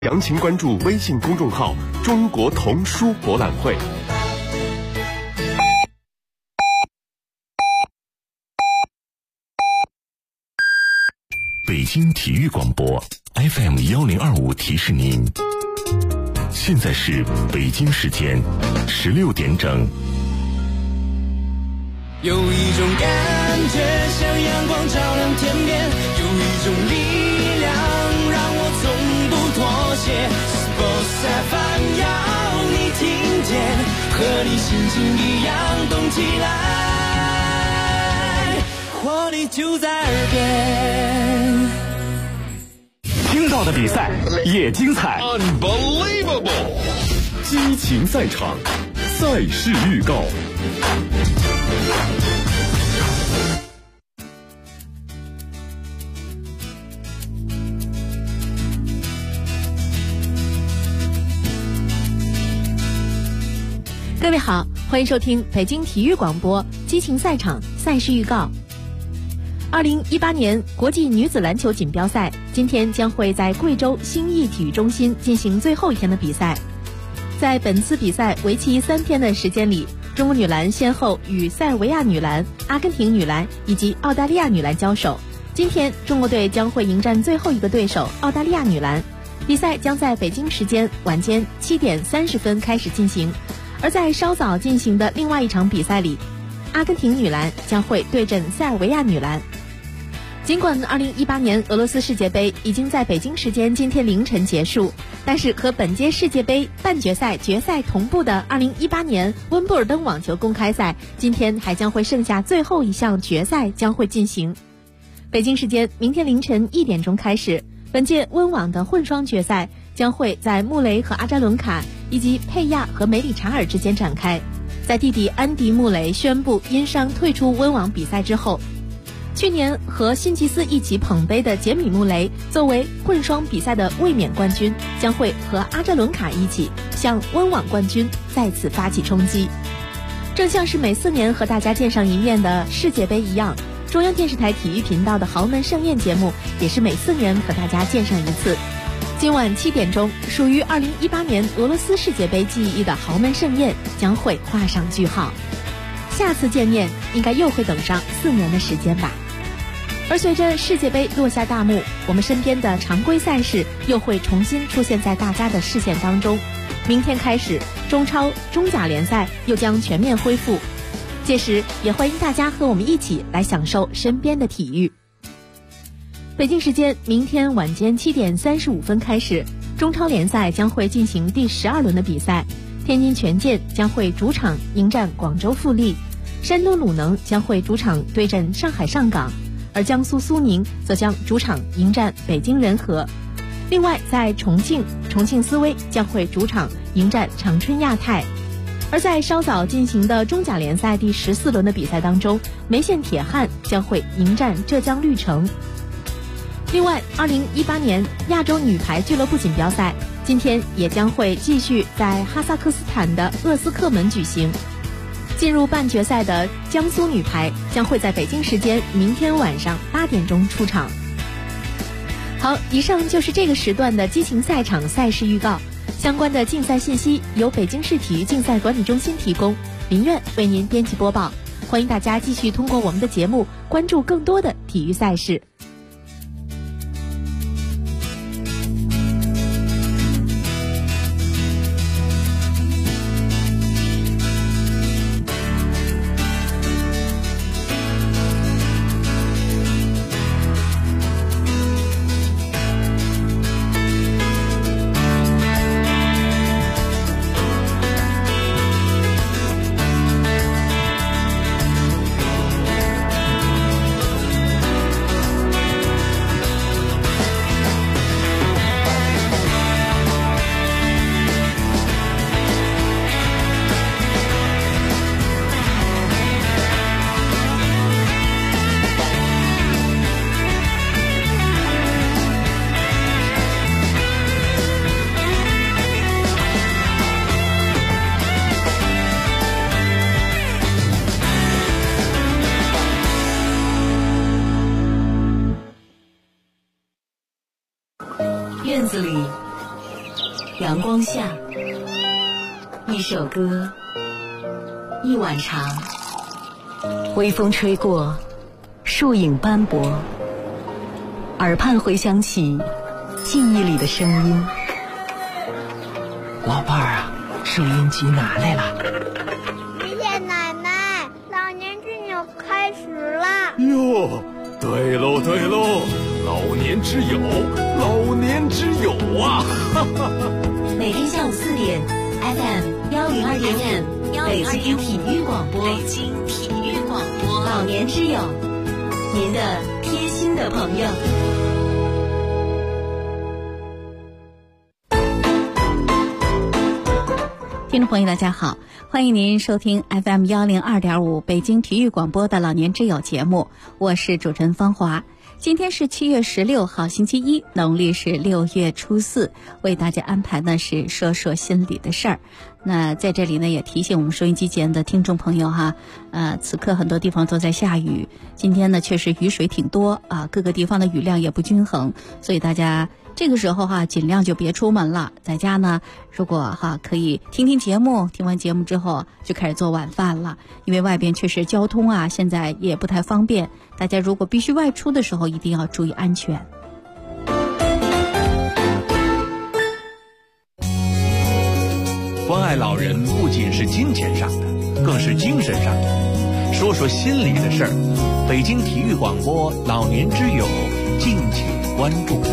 详情关注微信公众号“中国童书博览会”。 北京体育广播 FM1025提示您，现在是北京时间16点整。 有一种感觉像阳光照亮天边，有一种力量让我从不妥协。Sports FM 要你听见，和你心情一样动起来，活力就在耳边。 听到的比赛也精彩 Unbelievable！ 激情赛场，赛事预告。 各位好，欢迎收听北京体育广播激情赛场赛事预告。2018年国际女子篮球锦标赛今天将会在贵州兴义体育中心进行最后一天的比赛。在本次比赛为期3天的时间里，中国女篮先后与塞尔维亚女篮、阿根廷女篮以及澳大利亚女篮交手。今天中国队将会迎战最后一个对手澳大利亚女篮，比赛将在北京时间晚间7点30分开始进行。而在稍早进行的另外一场比赛里，阿根廷女篮将会对阵塞尔维亚女篮。尽管2018年俄罗斯世界杯已经在北京时间今天凌晨结束，但是和本届世界杯半决赛、决赛同步的2018年温布尔登网球公开赛，今天还将会剩下最后一项决赛将会进行。北京时间明天凌晨1点钟开始，本届温网的混双决赛将会在穆雷和阿扎伦卡以及佩亚和梅里查尔之间展开。在弟弟安迪·穆雷宣布因伤退出温网比赛之后，去年和辛吉斯一起捧杯的杰米·穆雷作为混双比赛的卫冕冠军，将会和阿扎伦卡一起向温网冠军再次发起冲击。正像是每4年和大家见上一面的世界杯一样，中央电视台体育频道的豪门盛宴节目也是每4年和大家见上一次。今晚7点钟，属于2018年俄罗斯世界杯记忆的豪门盛宴将会画上句号。下次见面应该又会等上4年的时间吧。而随着世界杯落下大幕，我们身边的常规赛事又会重新出现在大家的视线当中。明天开始，中超、中甲联赛又将全面恢复，届时也欢迎大家和我们一起来享受身边的体育。北京时间明天晚间7点35分开始，中超联赛将会进行第12轮的比赛。天津权健将会主场迎战广州富力，山东鲁能将会主场对阵上海上港，而江苏苏宁则将主场迎战北京人和。另外在重庆斯威将会主场迎战长春亚泰。而在稍早进行的中甲联赛第14轮的比赛当中，梅县铁汉将会迎战浙江绿城。另外2018年亚洲女排俱乐部锦标赛今天也将会继续在哈萨克斯坦的鄂斯克门举行。进入半决赛的江苏女排将会在北京时间明天晚上8点钟出场。好，以上就是这个时段的激情赛场赛事预告。相关的竞赛信息由北京市体育竞赛管理中心提供，林苑为您编辑播报。欢迎大家继续通过我们的节目关注更多的体育赛事。 阳光下，一首歌，一碗茶，微风吹过，树影斑驳，耳畔回响起记忆里的声音。 老伴儿啊，收音机拿来了。 爷爷奶奶，老年之友开始了。 哟，对喽对喽，老年之友，老年之友啊！哈哈哈。 每天下午4点 FM102.5北京体育广播，北京体育广播，老年之友，您的贴心的朋友。 听众朋友大家好，欢迎您收听 FM102.5北京体育广播的老年之友节目，我是主持人芳华。今天是7月16号星期一，农历是6月初4，为大家安排呢是说说心里的事儿。那在这里呢也提醒我们收音机前的听众朋友哈，此刻很多地方都在下雨，今天呢确实雨水挺多啊，各个地方的雨量也不均衡，所以大家这个时候哈尽量就别出门了，在家呢如果哈可以听听节目，听完节目之后就开始做晚饭了，因为外边确实交通啊现在也不太方便，大家如果必须外出的时候一定要注意安全。 关爱老人不仅是金钱上的，更是精神上的。说说心里的事儿，北京体育广播老年之友，敬请关注。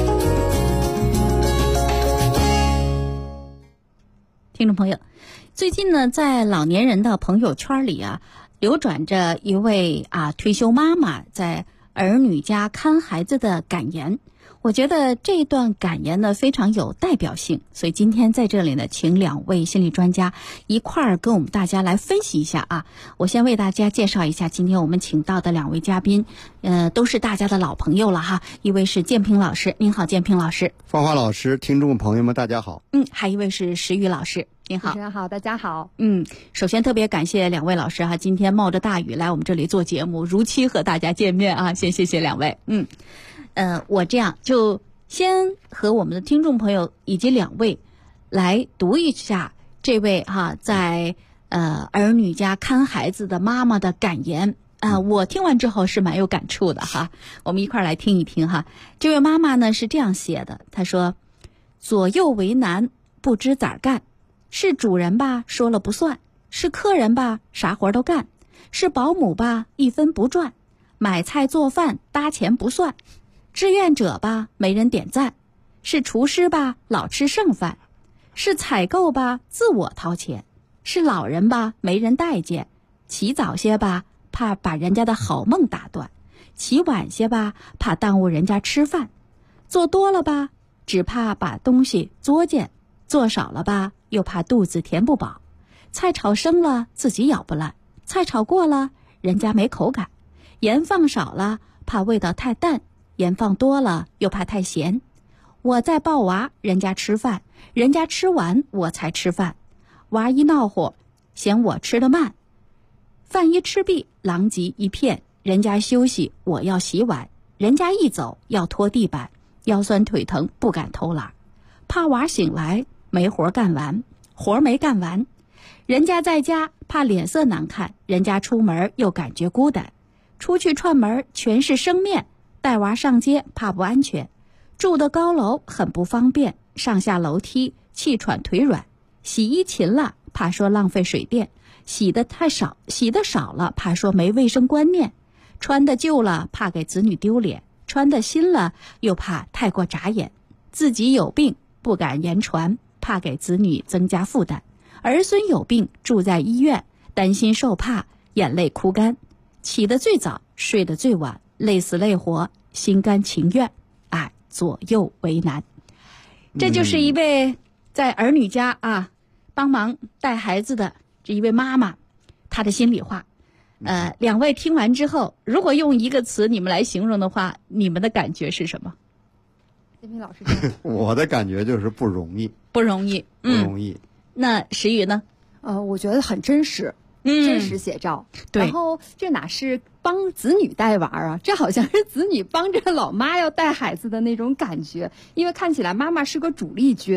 听众朋友，最近呢，在老年人的朋友圈里啊，流转着一位退休妈妈在儿女家看孩子的感言。我觉得这段感言呢非常有代表性，所以今天在这里呢，请2位心理专家一块儿跟我们大家来分析一下啊。我先为大家介绍一下今天我们请到的2位嘉宾，都是大家的老朋友了哈。一位是建平老师，您好，建平老师。 芳华老师，听众朋友们，大家好。 还一位是石宇老师，您好。 主持人好，大家好。 首先特别感谢2位老师哈，今天冒着大雨来我们这里做节目，如期和大家见面啊，先谢谢2位。我这样就先和我们的听众朋友以及2位来读一下这位在儿女家看孩子的妈妈的感言我听完之后是蛮有感触的哈，我们一块儿来听一听哈。这位妈妈呢是这样写的，她说：左右为难，不知咋干，是主人吧说了不算，是客人吧啥活都干，是保姆吧一分不赚，买菜做饭搭钱不算，志愿者吧没人点赞，是厨师吧老吃剩饭，是采购吧自我掏钱，是老人吧没人待见，起早些吧怕把人家的好梦打断，起晚些吧怕耽误人家吃饭，做多了吧只怕把东西作践，做少了吧又怕肚子填不饱，菜炒生了自己咬不烂，菜炒过了人家没口感，盐放少了怕味道太淡，盐放多了又怕太咸，我在抱娃人家吃饭，人家吃完我才吃饭，娃一闹火嫌我吃得慢，饭一吃毕狼藉一片，人家休息我要洗碗，人家一走要拖地板，腰酸腿疼不敢偷懒，怕娃醒来没活干完，活没干完，人家在家怕脸色难看，人家出门又感觉孤单，出去串门全是生面，带娃上街怕不安全，住的高楼很不方便，上下楼梯气喘腿软，洗衣勤了怕说浪费水电，洗的少了怕说没卫生观念，穿的旧了怕给子女丢脸，穿的新了又怕太过眨眼，自己有病不敢言传，怕给子女增加负担，儿孙有病住在医院，担心受怕眼泪哭干，起得最早睡得最晚，累死累活心甘情愿，左右为难。这就是一位在儿女家帮忙带孩子的这一位妈妈她的心里话。2位听完之后，如果用一个词你们来形容的话，你们的感觉是什么？ 建平老师我的感觉就是不容易。 不容易。那石宇呢？ 我觉得很真实，真实写照。 对。 然后这哪是帮子女带娃啊，这好像是子女帮着老妈要带孩子的那种感觉，因为看起来妈妈是个主力军，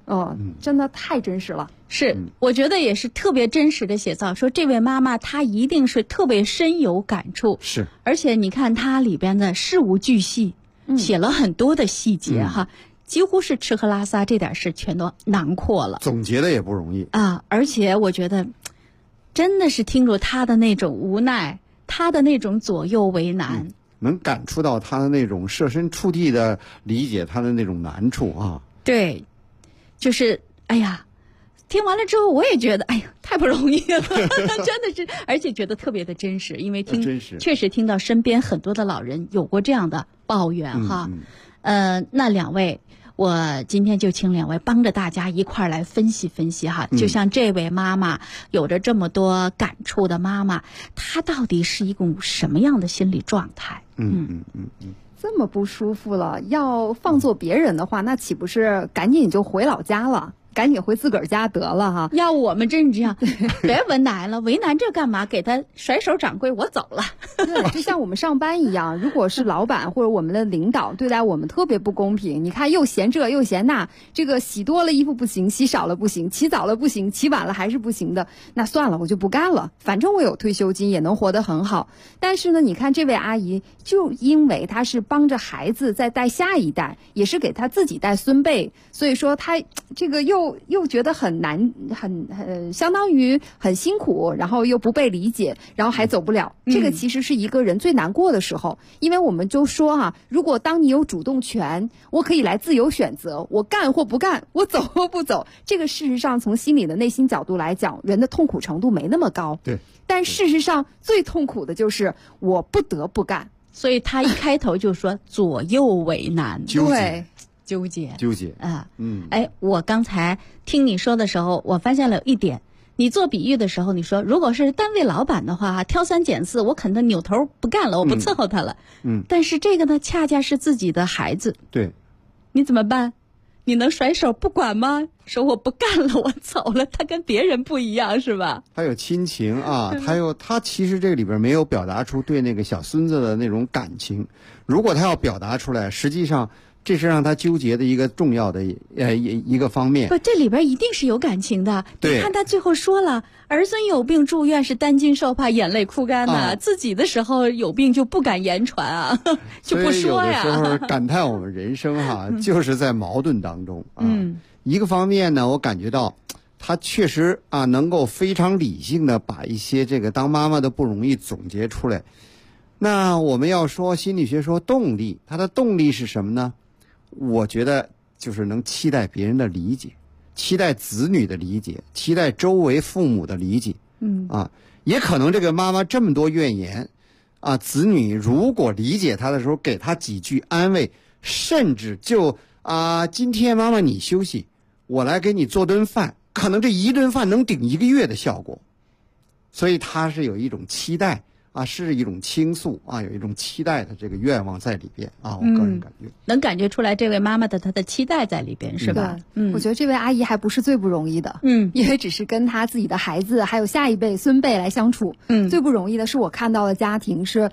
真的太真实了。 是，我觉得也是特别真实的写照，说这位妈妈她一定是特别深有感触。 是， 而且你看她里边的事无巨细，写了很多的细节哈，几乎是吃喝拉撒这点事全都囊括了。 总结的也不容易啊，而且我觉得真的是听着她的那种无奈，她的那种左右为难。 能感触到他的那种设身处地的理解他的那种难处啊。对， 就是哎呀，听完了之后我也觉得哎呀太不容易了，真的是，而且觉得特别的真实，因为确实听到身边很多的老人有过这样的抱怨哈。那两位，我今天就请两位帮着大家一块儿来分析分析哈。就像这位妈妈有着这么多感触的妈妈，她到底是一种什么样的心理状态？ 这么不舒服了，要放做别人的话，那岂不是赶紧就回老家了？赶紧回自个儿家得了哈！ 要我们真是这样，别为难了，为难这干嘛？给他甩手掌柜，我走了。 对，就像我们上班一样，如果是老板或者我们的领导对待我们特别不公平，你看又嫌这又嫌那，这个洗多了衣服不行，洗少了不行，起早了不行，起晚了还是不行的，那算了，我就不干了，反正我有退休金，也能活得很好。但是呢，你看这位阿姨，就因为她是帮着孩子在带下一代，也是给她自己带孙辈，所以说她这个又觉得很难，相当于很辛苦，然后又不被理解，然后还走不了。这个其实是一个人最难过的时候，因为我们就说如果当你有主动权，我可以来自由选择，我干或不干，我走或不走。这个事实上从心理的内心角度来讲，人的痛苦程度没那么高。 对。 但事实上最痛苦的就是我不得不干。 所以他一开头就说左右为难。 对。 纠结啊，我刚才听你说的时候，我发现了一点，你做比喻的时候，你说如果是单位老板的话，挑三拣四，我肯定扭头不干了，我不伺候他了。但是这个呢，恰恰是自己的孩子， 对， 你怎么办？你能甩手不管吗？说我不干了，我走了，他跟别人不一样是吧？ 他有亲情啊，他其实这个里边没有表达出对那个小孙子的那种感情，如果他要表达出来，实际上这是让他纠结的一个重要的一个方面。 不，这里边一定是有感情的。 对， 你看他最后说了，儿孙有病住院是担惊受怕，眼泪哭干呐。自己的时候有病就不敢言传啊，就不说呀。 所以有的时候感叹我们人生就是在矛盾当中啊。一个方面呢，我感觉到他确实能够非常理性的把一些这个当妈妈的不容易总结出来。那我们要说心理学说动力，它的动力是什么呢？我觉得就是能期待别人的理解，期待子女的理解，期待周围父母的理解。也可能这个妈妈这么多怨言子女如果理解她的时候，给她几句安慰，甚至就今天妈妈你休息，我来给你做顿饭，可能这一顿饭能顶1个月的效果。所以她是有一种期待是一种倾诉有一种期待的这个愿望在里边我个人感觉能感觉出来这位妈妈的她的期待在里边是吧？ 我觉得这位阿姨还不是最不容易的，因为只是跟她自己的孩子还有下一辈孙辈来相处，最不容易的是我看到的家庭是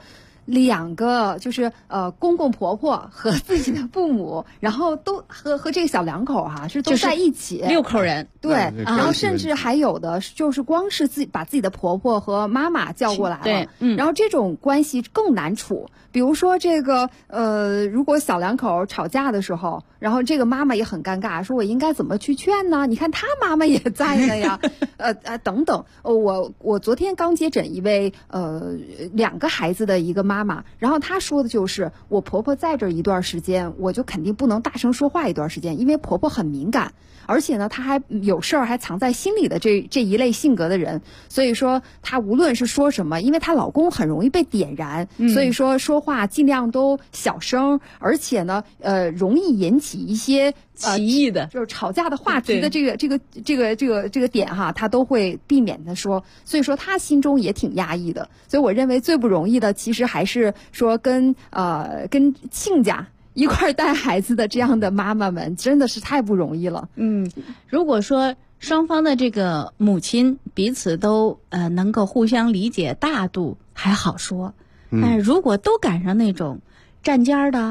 2个，就是公公婆婆和自己的父母，然后都和这个小两口是都在一起 ，6口人。 对，然后甚至还有的就是光是把自己的婆婆和妈妈叫过来了， 对， 然后这种关系更难处。比如说这个如果小两口吵架的时候，然后这个妈妈也很尴尬，说我应该怎么去劝呢？你看他妈妈也在呢呀，等等。我昨天刚接诊一位2个孩子的一个妈妈，然后她说的就是我婆婆在这一段时间，我就肯定不能大声说话一段时间，因为婆婆很敏感，而且呢她还有事儿还藏在心里的这一类性格的人，所以说她无论是说什么，因为她老公很容易被点燃，所以说话尽量都小声，而且呢容易引起一些歧义的就是吵架的话题的这个点她都会避免的说，所以说她心中也挺压抑的。所以我认为最不容易的其实还是说跟亲家一块带孩子的这样的妈妈们，真的是太不容易了。 如果说双方的这个母亲彼此都能够互相理解大度还好说，但是如果都赶上那种站尖的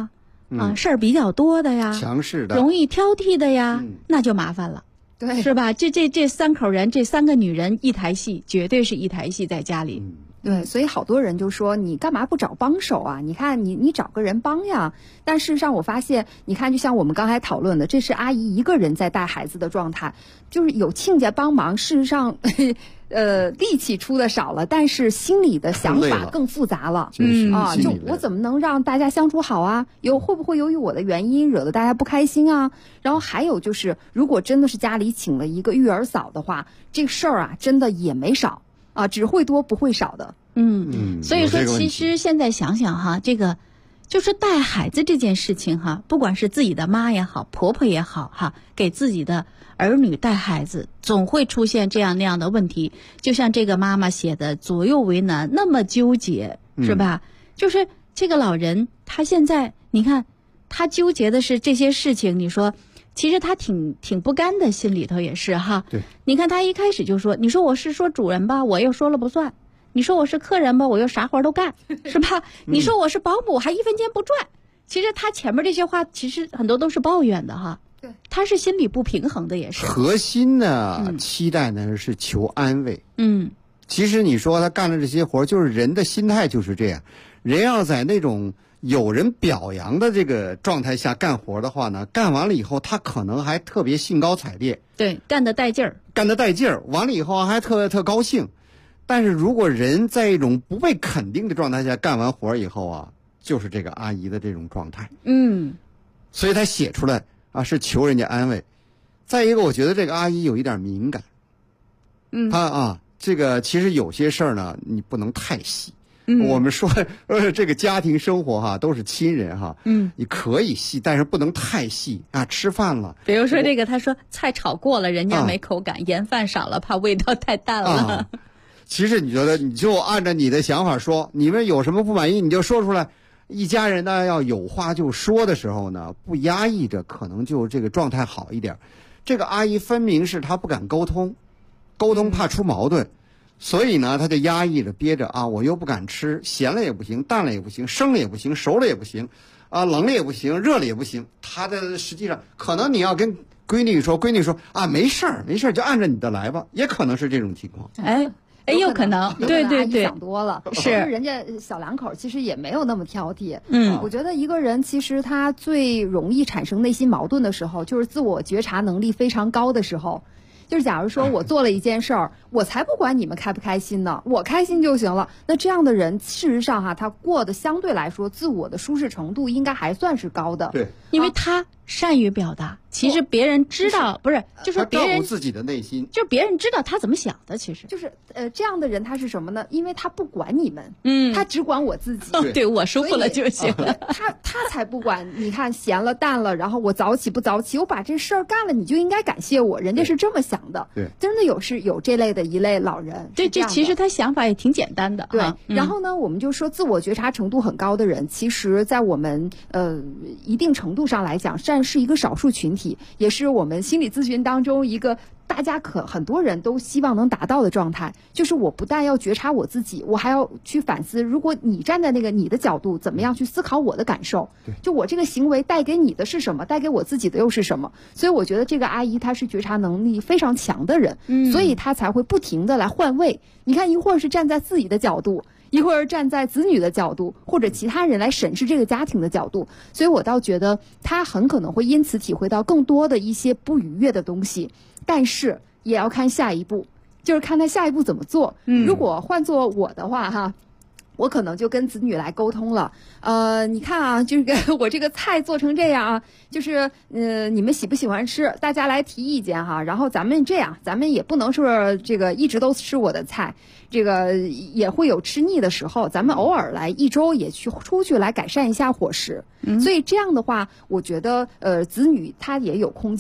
事儿比较多的呀， 强势的， 容易挑剔的呀，那就麻烦了。 对， 是吧？这三口人，这3个女人一台戏，绝对是一台戏在家里。 对，所以好多人就说你干嘛不找帮手啊？你看你找个人帮呀。但事实上我发现，你看就像我们刚才讨论的，这是阿姨一个人在带孩子的状态，就是有亲家帮忙，事实上力气出的少了，但是心里的想法更复杂了。就我怎么能让大家相处好啊？会不会由于我的原因惹得大家不开心啊？然后还有就是，如果真的是家里请了一个育儿嫂的话，这个事儿啊真的也没少。只会多不会少的。 所以说其实现在想想哈，这个就是带孩子这件事情哈，不管是自己的妈也好，婆婆也好哈，给自己的儿女带孩子，总会出现这样那样的问题。就像这个妈妈写的，左右为难，那么纠结，是吧？就是这个老人，他现在你看，他纠结的是这些事情，你说。其实他挺不甘的，心里头也是哈。 对， 你看他一开始就说，你说我是说主人吧，我又说了不算；你说我是客人吧，我又啥活都干，是吧？你说我是保姆，还1分钱不赚。其实他前面这些话，其实很多都是抱怨的哈。 对， 他是心理不平衡的，也是。 核心呢，期待呢是求安慰。其实你说他干了这些活，就是人的心态就是这样。人要在那种有人表扬的这个状态下干活的话呢，干完了以后他可能还特别兴高采烈， 对，干得带劲儿， 完了以后还特高兴。但是如果人在一种不被肯定的状态下干完活以后啊，就是这个阿姨的这种状态。所以他写出来是求人家安慰。再一个，我觉得这个阿姨有一点敏感。她这个其实有些事儿呢，你不能太细。我们说这个家庭生活哈，都是亲人哈，你可以细，但是不能太细吃饭了， 比如说这个，他说菜炒过了，人家没口感，盐饭少了，怕味道太淡了。 其实你觉得你就按照你的想法说，你们有什么不满意你就说出来。一家人呢要有话就说的时候呢，不压抑着，可能就这个状态好一点。这个阿姨分明是她不敢沟通怕出矛盾。所以呢，他就压抑着憋着我又不敢吃，咸了也不行，淡了也不行，生了也不行，熟了也不行，冷了也不行，热了也不行。他的实际上可能你要跟闺女说没事儿就按照你的来吧，也可能是这种情况。 有可能，对， 想多了。 是人家小两口其实也没有那么挑剔。我觉得一个人其实他最容易产生内心矛盾的时候，就是自我觉察能力非常高的时候。就是假如说我做了一件事儿，我才不管你们开不开心呢，我开心就行了。那这样的人，事实上他过得相对来说，自我的舒适程度应该还算是高的。 对， 因为他善于表达，其实别人知道，不是，就是别人照顾自己的内心， 就是别人知道他怎么想的。其实就是这样的人他是什么呢？因为他不管你们，他只管我自己。 对我舒服了就行了。 他才不管，你看咸了淡了，然后我早起不早起，我把这事儿干了，你就应该感谢我。人家是这么想的。 对， 真的有这类的一类老人。 对，这其实他想法也挺简单的。 对，然后呢，我们就说自我觉察程度很高的人，其实在我们一定程度上来讲，是一个少数群体，也是我们心理咨询当中一个大家很多人都希望能达到的状态。就是我不但要觉察我自己，我还要去反思，如果你站在那个你的角度，怎么样去思考我的感受？就我这个行为带给你的是什么，带给我自己的又是什么？所以我觉得这个阿姨她是觉察能力非常强的人，所以她才会不停的来换位。你看，一会儿是站在自己的角度，一会儿站在子女的角度，或者其他人来审视这个家庭的角度。所以我倒觉得她很可能会因此体会到更多的一些不愉悦的东西，但是也要看下一步，就是看他下一步怎么做。如果换做我的话我可能就跟子女来沟通了。你看啊，就是我这个菜做成这样啊，就是你们喜不喜欢吃？大家来提意见哈。然后咱们这样，咱们也不能说这个一直都吃我的菜，这个也会有吃腻的时候。咱们偶尔来1周也出去来改善一下伙食。所以这样的话，我觉得子女他也有空间，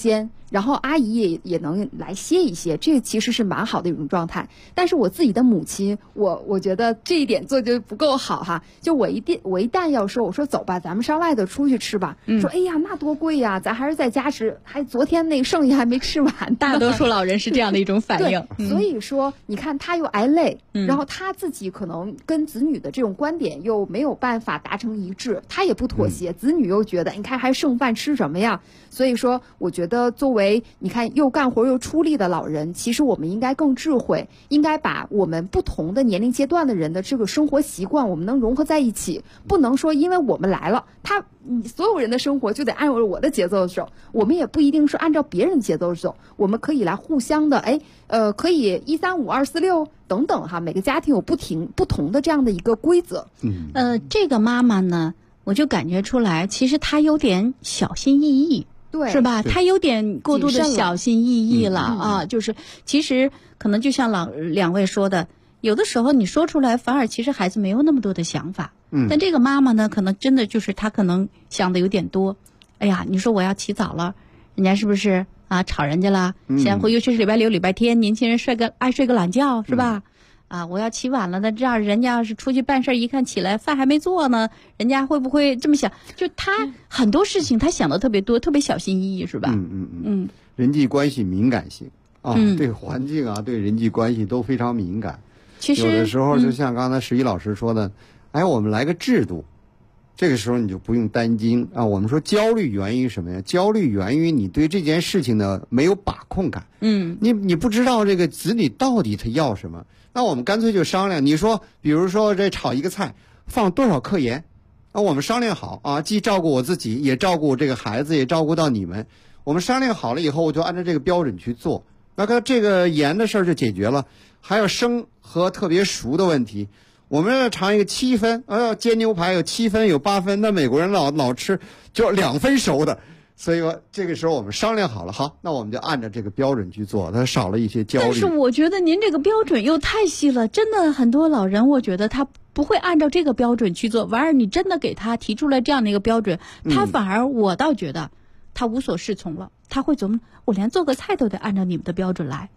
然后阿姨也能来歇一歇，这其实是蛮好的一种状态。但是我自己的母亲，我觉得这一点做就不够好哈。就我一旦要说，我说走吧，咱们上外头出去吃吧，说哎呀那多贵呀，咱还是在家吃，还昨天那剩下还没吃完。 大多数老人是这样的一种反应。 所以说你看他又挨累，然后他自己可能跟子女的这种观点又没有办法达成一致，他也不妥协，子女又觉得你看还剩饭吃什么呀？所以说我觉得作为你看又干活又出力的老人，其实我们应该更智慧，应该把我们不同的年龄阶段的人的这个生活习惯我们能融合在一起，不能说因为我们来了，所有人的生活就得按照我的节奏走，我们也不一定是按照别人的节奏走，我们可以来互相的可以135、246等等哈，每个家庭有不同的这样的一个规则。 这个妈妈呢，我就感觉出来，其实她有点小心翼翼。 对， 是吧？他有点过度的小心翼翼了啊，就是其实可能就像两位说的，有的时候你说出来，反而其实孩子没有那么多的想法。但这个妈妈呢，可能真的就是她可能想的有点多。哎呀，你说我要起早了，人家是不是啊吵人家了？现在尤其是礼拜六、礼拜天，年轻人爱睡个懒觉，是吧？我要起晚了，那这样人家要是出去办事，一看起来饭还没做呢，人家会不会这么想？就他很多事情他想的特别多，特别小心翼翼，是吧？ 人际关系敏感性对环境啊，对人际关系都非常敏感。 其实有的时候就像刚才11老师说的，我们来个制度，这个时候你就不用担惊啊。我们说焦虑源于什么呀？焦虑源于你对这件事情的没有把控感。你不知道这个子女到底他要什么。那我们干脆就商量，你说比如说这炒一个菜放多少克盐，我们商量好啊，既照顾我自己，也照顾这个孩子，也照顾到你们。我们商量好了以后，我就按照这个标准去做，那个这个盐的事儿就解决了。还有生和特别熟的问题，我们要尝一个7分，煎牛排有7分有8分，那美国人老吃就2分熟的。所以说这个时候我们商量好了，好，那我们就按照这个标准去做，它少了一些焦虑。 但是我觉得您这个标准又太细了，真的很多老人我觉得他不会按照这个标准去做，完而你真的给他提出来这样的一个标准，他反而我倒觉得他无所适从了，他会怎么？我连做个菜都得按照你们的标准来。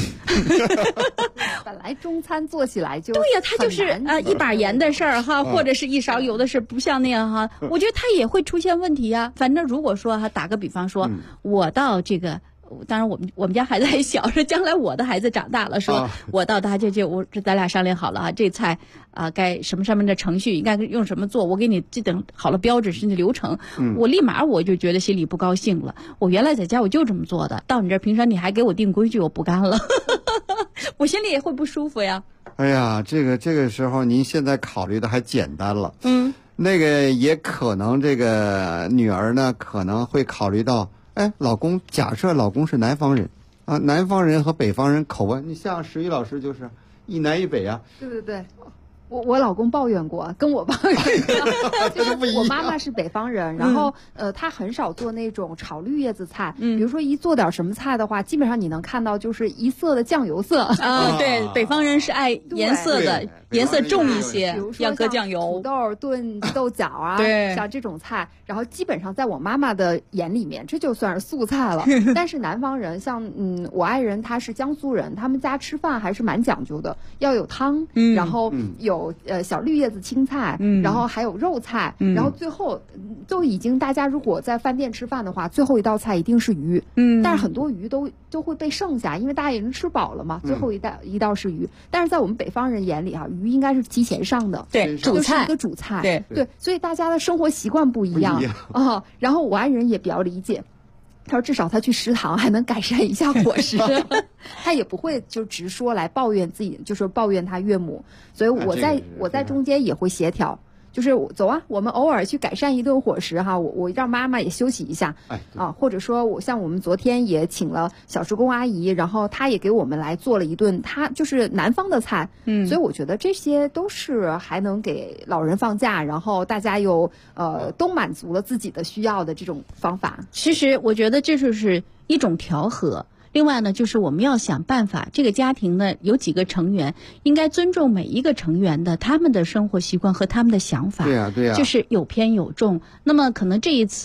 本来中餐做起来就对呀，他就是一把盐的事儿哈，或者是一勺油的事，不像那样哈。我觉得他也会出现问题呀。反正如果说哈，打个比方说，我到这个。当然，我们家孩子还小，说将来我的孩子长大了，说我到他这咱俩商量好了啊，这菜该什么上面的程序应该用什么做，我给你这等好了标准甚至流程，我立马我就觉得心里不高兴了。我原来在家我就这么做的，到你这平常你还给我定规矩，我不干了，我心里也会不舒服呀。 哎呀，这个时候您现在考虑的还简单了，那个也可能这个女儿呢可能会考虑到。老公，假设老公是南方人，南方人和北方人口味，你像11老师就是一南一北啊。 对，我老公抱怨过，跟我抱怨过，就是我妈妈是北方人，然后她很少做那种炒绿叶子菜，比如说一做点什么菜的话，基本上你能看到就是一色的酱油色。 对，北方人是爱颜色的，颜色重一些，要搁酱油。 土豆炖豆角啊，像这种菜，然后基本上在我妈妈的眼里面，这就算是素菜了。但是南方人，像我爱人他是江苏人，他们家吃饭还是蛮讲究的，要有汤，然后有小绿叶子青菜，然后还有肉菜，然后最后都已经大家如果在饭店吃饭的话，最后一道菜一定是鱼，但是很多鱼都会被剩下，因为大家已经吃饱了嘛，最后一道是鱼。但是在我们北方人眼里哈，鱼应该是提前上的， 对，主菜， 就是一个主菜，对，所以大家的生活习惯不一样啊。然后我爱人也比较理解。他说至少他去食堂还能改善一下伙食，他也不会就直说来抱怨自己，就是抱怨他岳母，所以我在中间也会协调，就是走啊，我们偶尔去改善一顿伙食哈，我让妈妈也休息一下，或者说我们昨天也请了小时工阿姨，然后她也给我们来做了一顿，她就是南方的菜，所以我觉得这些都是还能给老人放假，然后大家又都满足了自己的需要的这种方法。 其实我觉得这就是一种调和。另外呢，就是我们要想办法，这个家庭呢有几个成员，应该尊重每一个成员的他们的生活习惯和他们的想法。 对呀， 就是有偏有重。那么可能这一次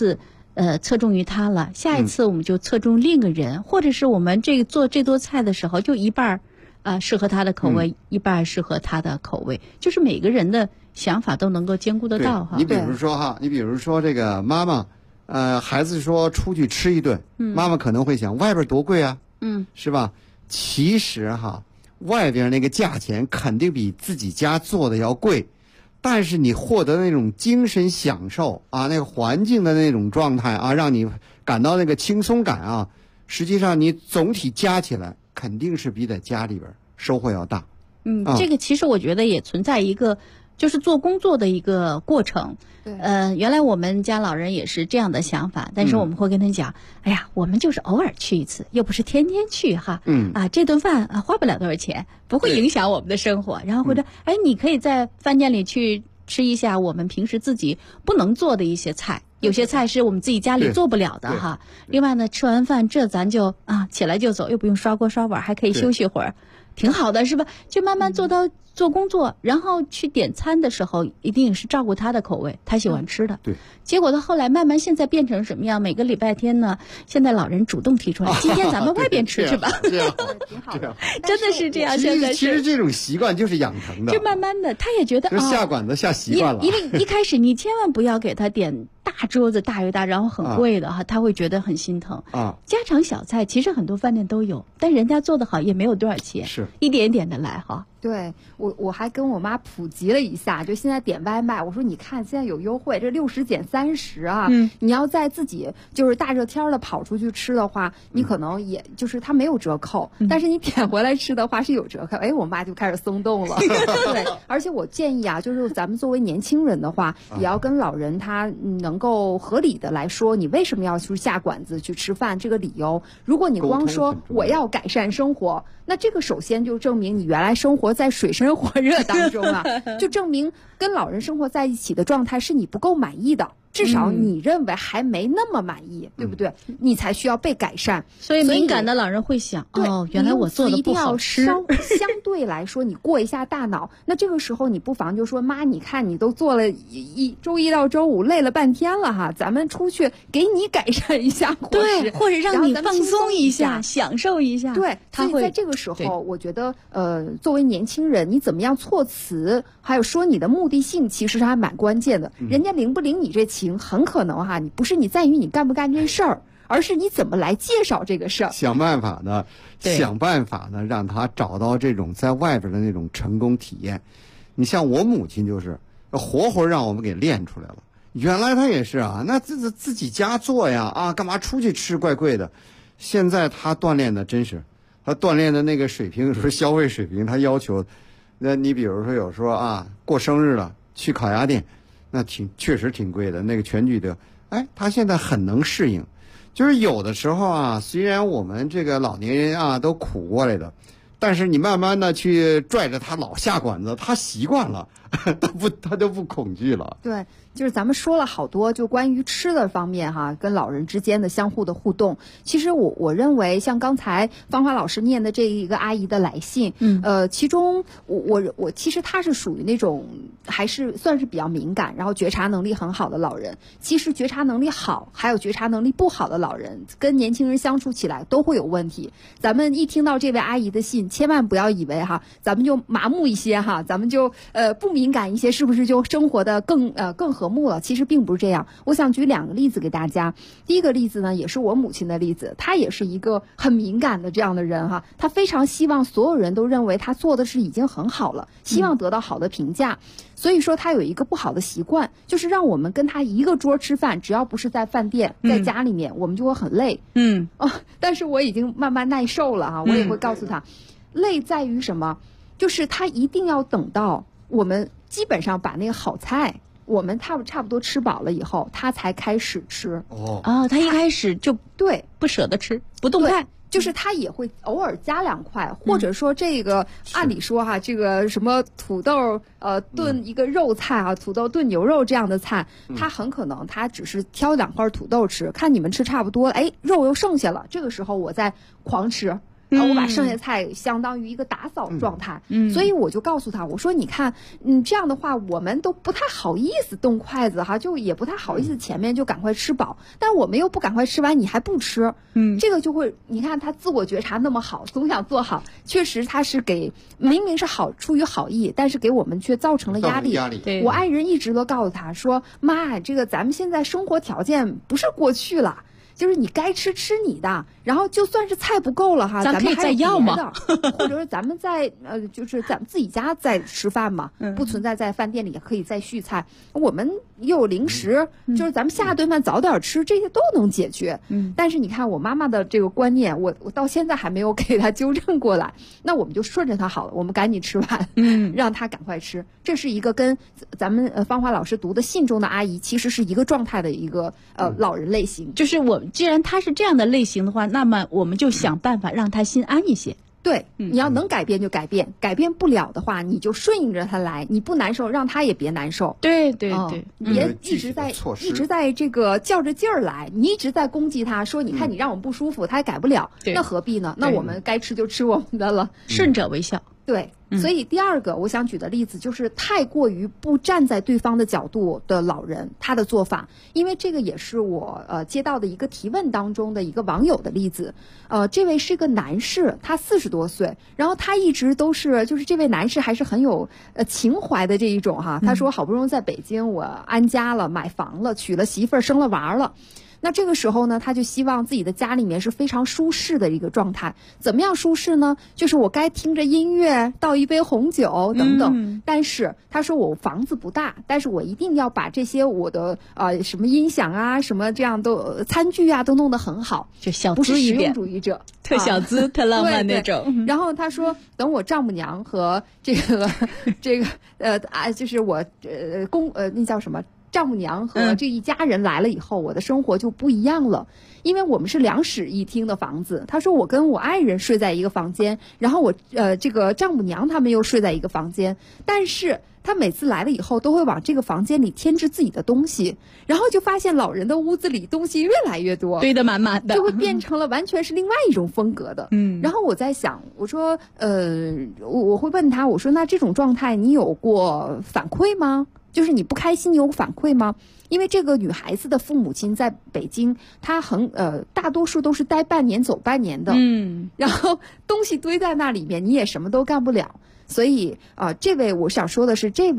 侧重于他了，下一次我们就侧重另一个人，或者是我们这个做这道菜的时候，就一半适合他的口味，一半适合他的口味，就是每个人的想法都能够兼顾得到哈。 你比如说这个妈妈，孩子说出去吃一顿，妈妈可能会想外边多贵啊，是吧？其实外边那个价钱肯定比自己家做的要贵。但是你获得那种精神享受那个环境的那种状态让你感到那个轻松感实际上你总体加起来肯定是比在家里边收获要大。 这个其实我觉得也存在一个就是做工作的一个过程。 对， 原来我们家老人也是这样的想法，但是我们会跟他讲，哎呀，我们就是偶尔去一次，又不是天天去哈。这顿饭花不了多少钱，不会影响我们的生活。然后或者，你可以在饭店里去吃一下我们平时自己不能做的一些菜，有些菜是我们自己家里做不了的哈。另外呢，吃完饭咱就起来就走，又不用刷锅刷碗，还可以休息会儿。挺好的是吧？就慢慢做工作，然后去点餐的时候一定是照顾他的口味，他喜欢吃的。 对。 结果他后来慢慢现在变成什么样？每个礼拜天呢，现在老人主动提出来，今天咱们外边吃去吧。 这样挺好的。 真的是这样。现在其实这种习惯就是养成的。 就慢慢的，他也觉得就下馆子下习惯了。 因为一开始你千万不要给他点大桌子大鱼大，然后很贵的他会觉得很心疼。家常小菜其实很多饭店都有，但人家做的好也没有多少钱， 是一点一点的来哈。 对，我还跟我妈普及了一下，就现在点外卖，我说你看现在有优惠，这60减30你要在自己就是大热天的跑出去吃的话，你可能也就是它没有折扣，但是你点回来吃的话是有折扣。我妈就开始松动了。对，而且我建议就是咱们作为年轻人的话，也要跟老人他能够合理的来说，你为什么要去下馆子去吃饭这个理由。如果你光说我要改善生活，那这个首先就证明你原来生活在水深火热当中就证明跟老人生活在一起的状态是你不够满意的，至少你认为还没那么满意，对不对？你才需要被改善。 所以敏感的老人会想，原来我做的不好吃。 相对来说，你过一下大脑，那这个时候你不妨就说，妈，你看你都做了周一到周五累了半天了咱们出去给你改善一下伙食， 对，或者让你放松一下，享受一下。 对，所以在这个时候，我觉得作为年轻人，你怎么样措辞，还有说你的目的性，其实还蛮关键的。人家领不领你这情，很可能你不是你在于你干不干这事儿，而是你怎么来介绍这个事儿。 想办法呢，让他找到这种在外边的那种成功体验。你像我母亲就是活活让我们给练出来了。原来她也是那自己家做呀干嘛出去吃怪贵的。现在她锻炼的真是，她锻炼的那个水平，有时候消费水平，她要求，那你比如说有时候过生日了去烤鸭店，那确实挺贵的，那个全聚德，她现在很能适应。就是有的时候虽然我们这个老年人都苦过来的，但是你慢慢的去拽着他老下馆子，他习惯了，他就不恐惧了。 对，就是咱们说了好多就关于吃的方面跟老人之间的相互的互动。其实我认为像刚才芳华老师念的这一个阿姨的来信，其中我其实她是属于那种还是算是比较敏感，然后觉察能力很好的老人。其实觉察能力好还有觉察能力不好的老人跟年轻人相处起来都会有问题。咱们一听到这位阿姨的信，千万不要以为咱们就麻木一些咱们就不敏感一些，是不是就生活的更和睦了？其实并不是这样。我想举2个例子给大家。第一个例子呢，也是我母亲的例子，她也是一个很敏感的这样的人她非常希望所有人都认为她做的是已经很好了，希望得到好的评价。所以说她有一个不好的习惯，就是让我们跟她一个桌吃饭，只要不是在饭店，在家里面，我们就会很累。但是我已经慢慢耐受了我也会告诉她，累在于什么？就是她一定要等到我们基本上把那个好菜我们差不多吃饱了以后，他才开始吃。 他一开始就对不舍得吃，不动筷。 就是他也会偶尔加2块，或者说这个按理说这个什么土豆炖一个肉菜土豆炖牛肉这样的菜，他很可能他只是挑2块土豆吃，看你们吃差不多，肉又剩下了，这个时候我再狂吃。 我把剩下菜相当于一个打扫状态。所以我就告诉他，我说你看，这样的话我们都不太好意思动筷子哈，就也不太好意思前面就赶快吃饱，但我们又不赶快吃完，你还不吃，这个就会，你看他自我觉察那么好，总想做好，确实他是明明是出于好意，但是给我们却造成了压力。我爱人一直都告诉他说，妈，这个咱们现在生活条件不是过去了，就是你该吃你的，然后就算是菜不够了哈，咱们还有别的，或者说咱们就是咱们自己家在吃饭嘛，不存在在饭店里也可以再续菜。我们又有零食，就是咱们下顿饭早点吃，这些都能解决。但是你看我妈妈的这个观念，我到现在还没有给她纠正过来。那我们就顺着她好了，我们赶紧吃完，让她赶快吃。这是一个跟咱们芳华老师读的信中的阿姨其实是一个状态的一个老人类型。 就是既然她是这样的类型的话，那么我们就想办法让她心安一些。 对，你要能改变就改变，改变不了的话，你就顺应着他来，你不难受，让他也别难受。 对，别一直在这个较着劲儿来，你一直在攻击他，说你看你让我们不舒服，他也改不了，那何必呢？那我们该吃就吃我们的了， 顺者为笑。 对，所以第二个我想举的例子就是太过于不站在对方的角度的老人，他的做法，因为这个也是我接到的一个提问当中的一个网友的例子。这位是个男士，他40多岁，然后他一直都是就是这位男士还是很有情怀的这一种哈。他说好不容易在北京我安家了，买房了，娶了媳妇儿，生了娃了。那这个时候呢，他就希望自己的家里面是非常舒适的一个状态。怎么样舒适呢？就是我该听着音乐，倒一杯红酒等等。但是他说我房子不大，但是我一定要把这些我的什么音响啊，什么这样都餐具啊都弄得很好， 就小不是实资一点， 用主义者， 特小资、特浪漫那种。 然后他说，等我丈母娘和就是我那叫什么？丈母娘和这一家人来了以后，我的生活就不一样了，因为我们是2室1厅的房子。他说我跟我爱人睡在一个房间，然后我这个丈母娘他们又睡在一个房间，但是他每次来了以后都会往这个房间里添置自己的东西，然后就发现老人的屋子里东西越来越多， 堆得满满的， 就会变成了完全是另外一种风格的。然后我在想，我说我会问他，我说那这种状态你有过反馈吗？就是你不开心，你有反馈吗？因为这个女孩子的父母亲在北京，她大多数都是待半年走半年的，然后东西堆在那里面，你也什么都干不了。所以这位我想说的是，这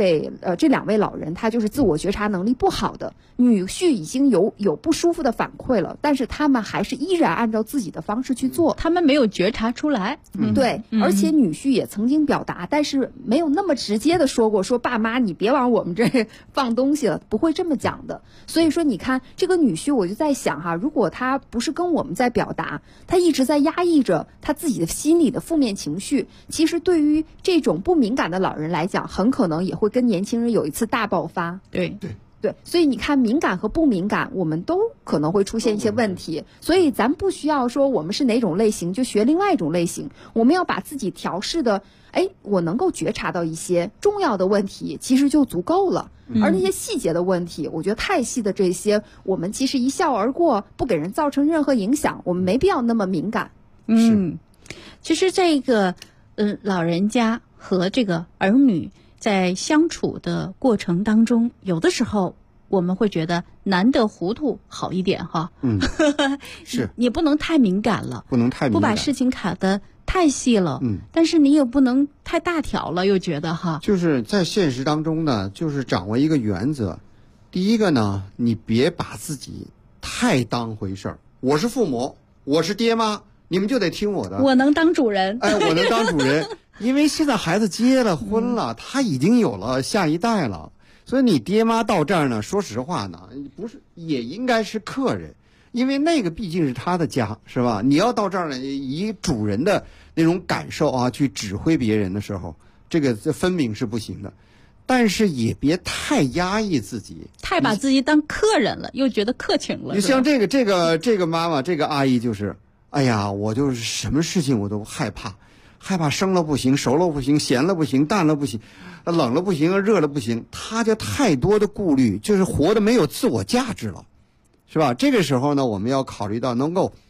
2位老人他就是自我觉察能力不好的，女婿已经有不舒服的反馈了，但是他们还是依然按照自己的方式去做， 他们没有觉察出来。 对，而且女婿也曾经表达，但是没有那么直接的说过，说爸妈你别往我们这放东西了，不会这么讲的。所以说你看这个女婿，我就在想哈，如果他不是跟我们在表达，他一直在压抑着他自己的心里的负面情绪，其实对于这种不敏感的老人来讲，很可能也会跟年轻人有一次大爆发。 对， 所以你看敏感和不敏感，我们都可能会出现一些问题。所以咱不需要说我们是哪种类型就学另外一种类型，我们要把自己调试的，我能够觉察到一些重要的问题，其实就足够了。而那些细节的问题，我觉得太细的这些，我们其实一笑而过，不给人造成任何影响，我们没必要那么敏感。 其实这个老人家和这个儿女在相处的过程当中，有的时候我们会觉得难得糊涂好一点哈。 是你不能太敏感了，不把事情卡得太细了。但是你也不能太大条了，又觉得哈。 就是在现实当中呢，就是掌握一个原则。第一个呢，你别把自己太当回事儿。我是父母，我是爹妈，你们就得听我的。 我能当主人。 我能当主人。因为现在孩子结了婚了，他已经有了下一代了，所以你爹妈到这儿呢，说实话呢，不是也应该是客人，因为那个毕竟是他的家，是吧？你要到这儿呢，以主人的那种感受啊去指挥别人的时候，这分明是不行的。但是也别太压抑自己， 太把自己当客人了，又觉得客情了。 你像这个妈妈，这个阿姨就是，哎呀，我就是什么事情我都害怕生了不行，熟了不行，咸了不行，淡了不行，冷了不行，热了不行，她就太多的顾虑，就是活得没有自我价值了，是吧？这个时候呢，我们要考虑到能够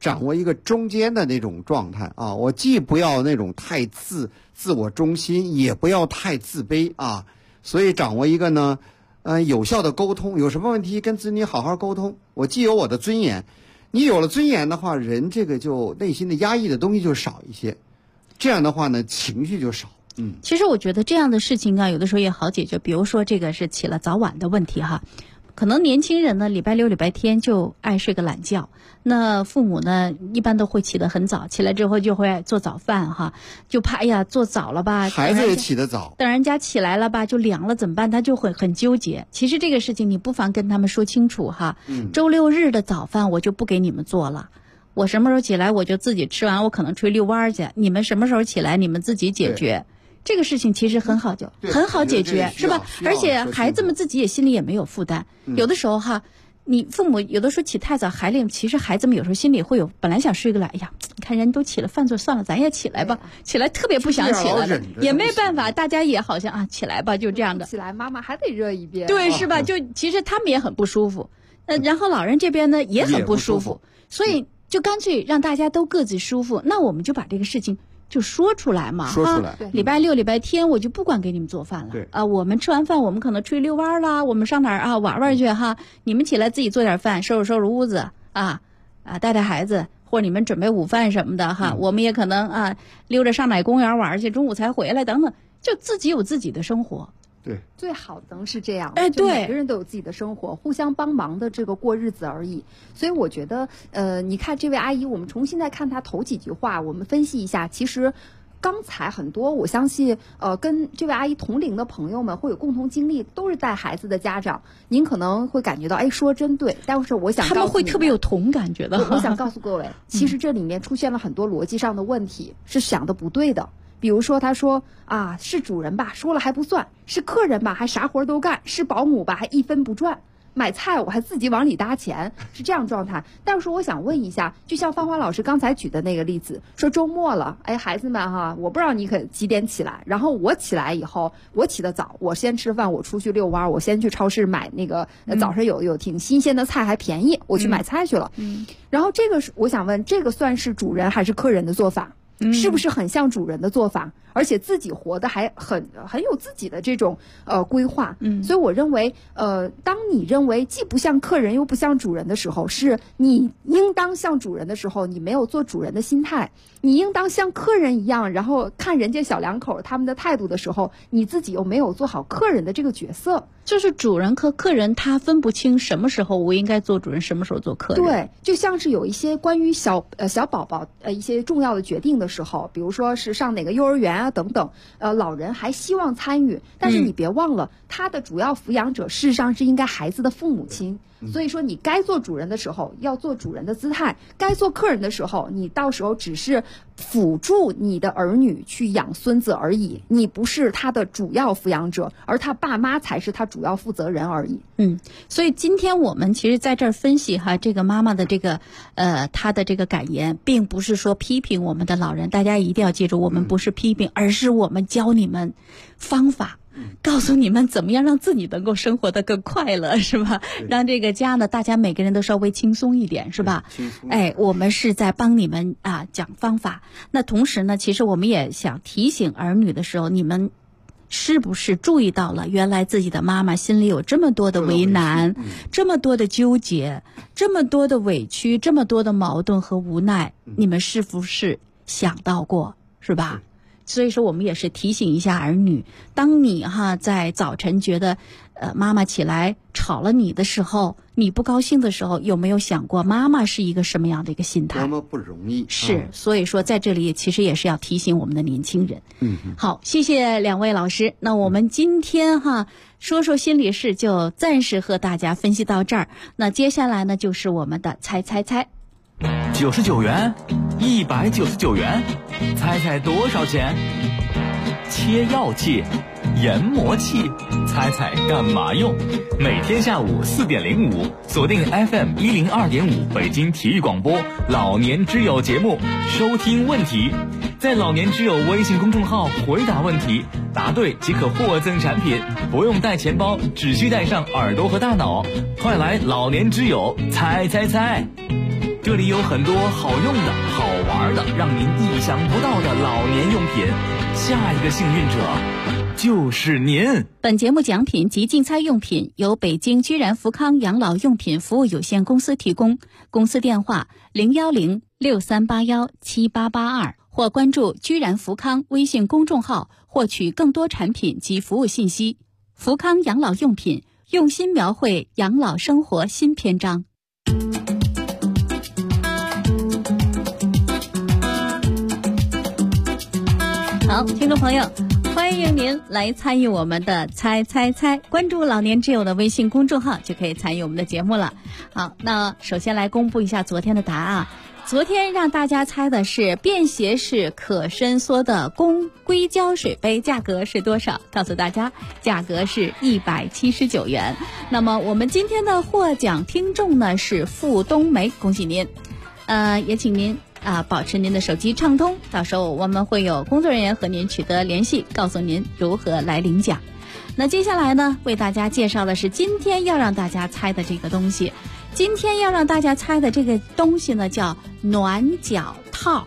掌握一个中间的那种状态啊，我既不要那种太自我中心，也不要太自卑啊，所以掌握一个呢，有效的沟通，有什么问题跟子女好好沟通。我既有我的尊严，你有了尊严的话，人这个就内心的压抑的东西就少一些，这样的话呢，情绪就少。 其实我觉得这样的事情啊，有的时候也好解决。比如说这个是起了早晚的问题哈，可能年轻人呢，礼拜六、礼拜天就爱睡个懒觉。那父母呢，一般都会起得很早，起来之后就会做早饭哈，就怕哎呀做早了吧， 孩子也起得早， 等人家起来了吧就凉了怎么办？他就会很纠结。其实这个事情你不妨跟他们说清楚哈。周六日的早饭我就不给你们做了，我什么时候起来我就自己吃完，我可能出去遛弯去，你们什么时候起来你们自己解决。这个事情其实很好解决，是吧？而且孩子们自己也心里也没有负担。有的时候哈，你父母有的时候起太早，其实孩子们有时候心里会有，本来想睡个懒，哎呀，你看人都起了，饭做算了，咱也起来吧。起来特别不想起来了，也没办法，大家也好像啊，起来吧，就这样的。 起来，妈妈还得热一遍。 对，是吧？就其实他们也很不舒服，然后老人这边呢也很不舒服，所以就干脆让大家都各自舒服。那我们就把这个事情就说出来嘛， 说出来。 礼拜六、礼拜天我就不管给你们做饭了。我们吃完饭，我们可能出去遛弯啦，我们上哪儿啊玩玩去哈。你们起来自己做点饭，收拾屋子带孩子，或者你们准备午饭什么的哈。我们也可能溜着上哪公园玩去，中午才回来等等，就自己有自己的生活。 对， 最好能是这样。 对， 每个人都有自己的生活，互相帮忙的这个过日子而已。所以我觉得，你看这位阿姨，我们重新再看她头几句话，我们分析一下，其实刚才很多，我相信，跟这位阿姨同龄的朋友们会有共同经历，都是带孩子的家长。您可能会感觉到，哎，说真对。但是我想他们会特别有同感觉的。 我想告诉各位，其实这里面出现了很多逻辑上的问题，是想的不对的。比如说他说是主人吧，说了还不算；是客人吧，还啥活都干；是保姆吧，还一分不赚；买菜我还自己往里搭钱，是这样状态。但是我想问一下，就像芳华老师刚才举的那个例子，说周末了，哎，孩子们哈，我不知道你可几点起来，然后我起来以后，我起得早，我先吃饭，我出去遛弯，我先去超市买那个早上有挺新鲜的菜还便宜，我去买菜去了。然后这个是我想问，这个算是主人还是客人的做法？是不是很像主人的做法，而且自己活得还很有自己的这种规划？所以我认为当你认为既不像客人又不像主人的时候，是你应当像主人的时候，你没有做主人的心态；你应当像客人一样，然后看人家小两口他们的态度的时候，你自己又没有做好客人的这个角色。 就是主人和客人他分不清什么时候我应该做主人，什么时候做客人。 对，就像是有一些关于小宝宝一些重要的决定的时候，比如说是上哪个幼儿园啊等等，老人还希望参与，但是你别忘了，他的主要抚养者事实上是应该孩子的父母亲。所以说你该做主人的时候要做主人的姿态，该做客人的时候你到时候只是辅助你的儿女去养孙子而已，你不是他的主要抚养者，而他爸妈才是他主要负责人而已。 所以今天我们其实在这儿分析哈，这个妈妈的这个她的这个感言，并不是说批评我们的老人，大家一定要记住，我们不是批评，而是我们教你们方法，告诉你们怎么样让自己能够生活得更快乐，是吧？让这个家呢，大家每个人都稍微轻松一点，是吧？我们是在帮你们讲方法。那同时呢，其实我们也想提醒儿女的时候，你们是不是注意到了原来自己的妈妈心里有这么多的为难，这么多的纠结，这么多的委屈，这么多的矛盾和无奈，你们是不是想到过，是吧？所以说我们也是提醒一下儿女，当你在早晨觉得妈妈起来吵了你的时候，你不高兴的时候，有没有想过妈妈是一个什么样的一个心态？ 多么不容易。 是，所以说在这里其实也是要提醒我们的年轻人。好，谢谢两位老师。那我们今天说说心里事就暂时和大家分析到这儿。那接下来呢，就是我们的猜猜猜。 99元，199元，猜猜多少钱？切药器、研磨器，猜猜干嘛用？每天下午4点05，锁定 FM 102.5北京体育广播老年之友节目，收听问题，在老年之友微信公众号回答问题，答对即可获赠产品，不用带钱包，只需带上耳朵和大脑。快来老年之友猜猜猜！就这里有很多好用的、好玩的，让您意想不到的老年用品。下一个幸运者就是您。 本节目奖品及竞猜用品由北京居然福康养老用品服务有限公司提供，公司电话01063817882，或关注居然福康微信公众号获取更多产品及服务信息。福康养老用品，用心描绘养老生活新篇章。好，听众朋友，欢迎您来参与我们的猜猜猜，关注老年之友的微信公众号就可以参与我们的节目了。好，那首先来公布一下昨天的答案。昨天让大家猜的是便携式可伸缩的硅胶水杯，价格是多少？告诉大家，价格是179元。那么我们今天的获奖听众呢是付冬梅，恭喜您。也请您保持您的手机畅通，到时候我们会有工作人员和您取得联系，告诉您如何来领奖。那接下来呢，为大家介绍的是今天要让大家猜的这个东西。今天要让大家猜的这个东西呢，叫暖脚套。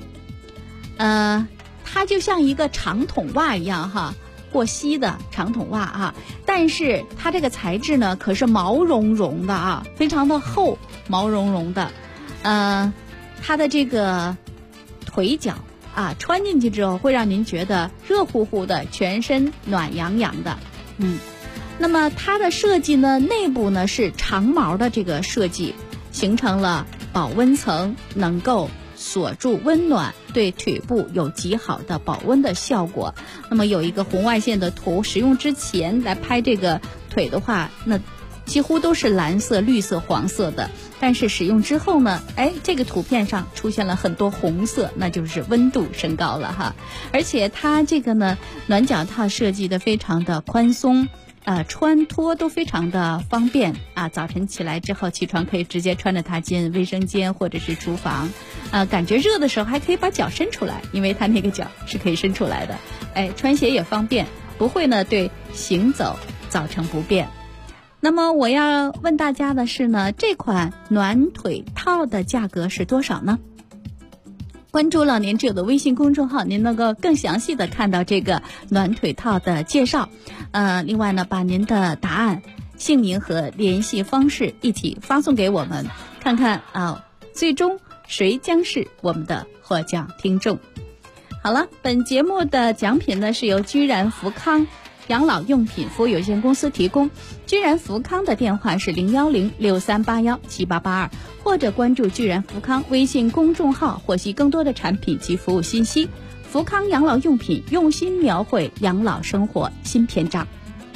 它就像一个长筒袜一样哈，过膝的长筒袜啊，但是它这个材质呢，可是毛茸茸的啊，非常的厚，毛茸茸的。它的这个腿脚啊，穿进去之后会让您觉得热乎乎的，全身暖洋洋的。那么它的设计呢，内部呢是长毛的这个设计，形成了保温层，能够锁住温暖，对腿部有极好的保温的效果。那么有一个红外线的图，使用之前来拍这个腿的话，那几乎都是蓝色、绿色、黄色的，但是使用之后呢，这个图片上出现了很多红色，那就是温度升高了哈。而且它这个呢，暖脚套设计的非常的宽松，穿脱都非常的方便啊。早晨起来之后，起床可以直接穿着它进卫生间或者是厨房，感觉热的时候还可以把脚伸出来，因为它那个脚是可以伸出来的。穿鞋也方便，不会呢对行走造成不便。那么我要问大家的是呢，这款暖腿套的价格是多少呢？关注老年之友的微信公众号，您能够更详细的看到这个暖腿套的介绍。另外呢，把您的答案、姓名和联系方式一起发送给我们，看看最终谁将是我们的获奖听众。好了，本节目的奖品呢是由居然福康养老用品服务有限公司提供。居然福康的电话是01063817882，或者关注居然福康微信公众号获悉更多的产品及服务信息。福康养老用品，用心描绘养老生活新篇章。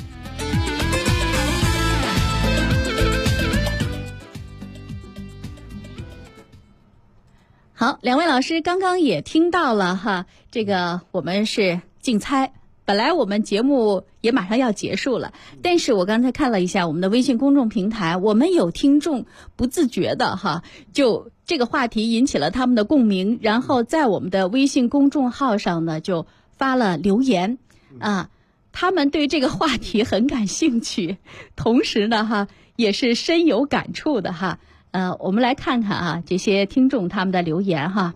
好，两位老师刚刚也听到了哈，这个我们是竞猜。本来我们节目也马上要结束了，但是我刚才看了一下我们的微信公众平台，我们有听众不自觉的哈，就这个话题引起了他们的共鸣，然后在我们的微信公众号上呢就发了留言他们对这个话题很感兴趣，同时呢哈也是深有感触的哈。我们来看看这些听众他们的留言哈。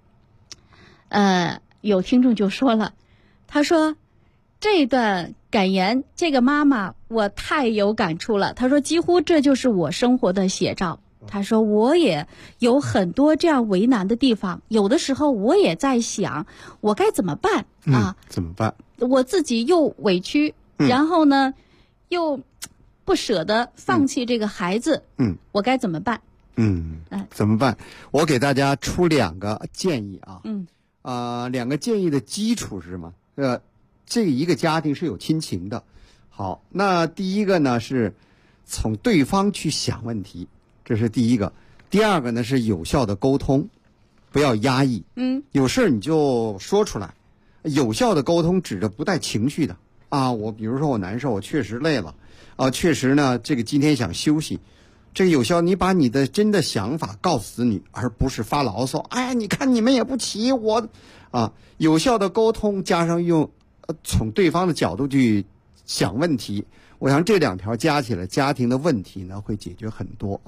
有听众就说了，他说这段感言，这个妈妈我太有感触了。他说几乎这就是我生活的写照。他说我也有很多这样为难的地方，有的时候我也在想我该怎么办怎么办？ 我自己又委屈，然后呢又不舍得放弃这个孩子，我该怎么办？ 怎么办？我给大家出2个建议2个建议的基础是什么？这一个家庭是有亲情的。好，那第一个呢是从对方去想问题，这是第一个。第二个呢是有效的沟通，不要压抑。有事你就说出来。有效的沟通指的不带情绪的我比如说我难受，我确实累了确实呢这个今天想休息。这个有效，你把你的真的想法告诉子女，而不是发牢骚。你看你们也不齐我有效的沟通加上用从对方的角度去想问题，我想这2条加起来，家庭的问题呢会解决很多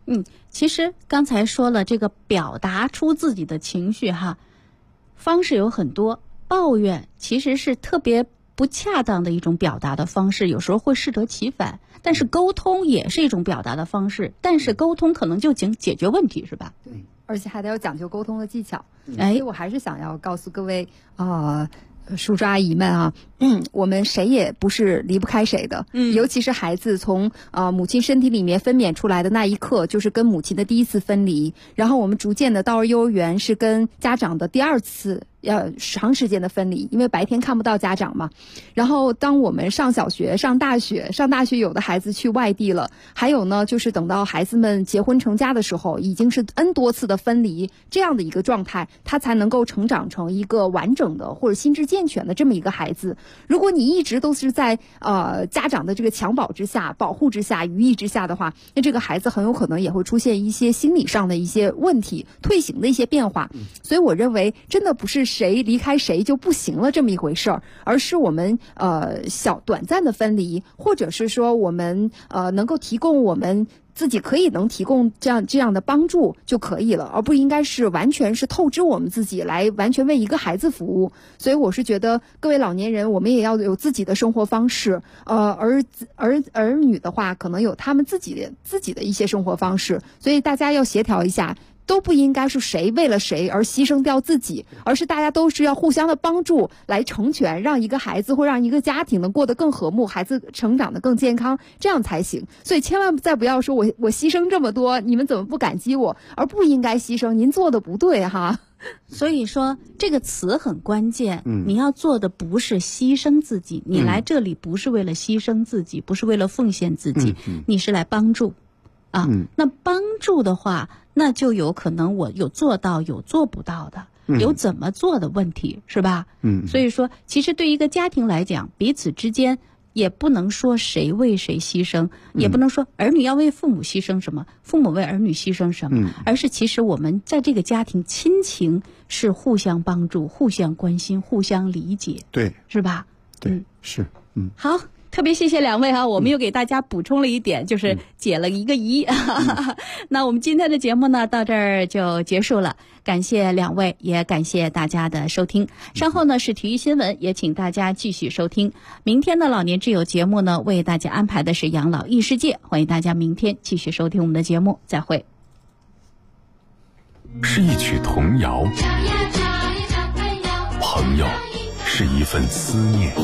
其实刚才说了，这个表达出自己的情绪方式有很多，抱怨其实是特别不恰当的一种表达的方式，有时候会适得其反。但是沟通也是一种表达的方式，但是沟通可能就解决问题，是吧？ 对，而且还得要讲究沟通的技巧。所以我还是想要告诉各位叔叔阿姨们我们谁也不是离不开谁的，尤其是孩子从母亲身体里面分娩出来的那一刻，就是跟母亲的第一次分离，然后我们逐渐的到了幼儿园，是跟家长的第二次要长时间的分离，因为白天看不到家长嘛。然后当我们上小学、上大学有的孩子去外地了，还有呢，就是等到孩子们结婚成家的时候，已经是 N 多次的分离，这样的一个状态，他才能够成长成一个完整的或者心智健全的这么一个孩子。如果你一直都是在家长的这个襁褓之下、保护之下、羽翼之下的话，那这个孩子很有可能也会出现一些心理上的一些问题、退行的一些变化。所以我认为真的不是谁离开谁就不行了这么一回事儿，而是我们短暂的分离，或者是说我们能够提供我们自己能提供这样的帮助就可以了，而不应该是完全是透支我们自己来完全为一个孩子服务。所以我是觉得各位老年人，我们也要有自己的生活方式，儿女的话可能有他们自己的一些生活方式，所以大家要协调一下。都不应该是谁为了谁而牺牲掉自己，而是大家都是要互相的帮助来成全，让一个孩子或让一个家庭能过得更和睦，孩子成长得更健康，这样才行。所以千万再不要说我牺牲这么多，你们怎么不感激我？而不应该牺牲，您做的不对哈。 所以说这个词很关键，你要做的不是牺牲自己，你来这里不是为了牺牲自己，不是为了奉献自己，你是来帮助那帮助的话，那就有可能我有做到有做不到的，有怎么做的问题，是吧？所以说其实对一个家庭来讲，彼此之间也不能说谁为谁牺牲，也不能说儿女要为父母牺牲什么，父母为儿女牺牲什么，而是其实我们在这个家庭亲情是互相帮助、互相关心、互相理解， 对， 是吧？ 对，是， 好。特别谢谢两位我们又给大家补充了一点，就是解了一个疑。那我们今天的节目呢，到这儿就结束了。感谢两位，也感谢大家的收听。稍后呢是体育新闻，也请大家继续收听。明天的老年之友节目呢，为大家安排的是养老异世界，欢迎大家明天继续收听我们的节目，再会。 是一曲童谣，朋友是一份思念，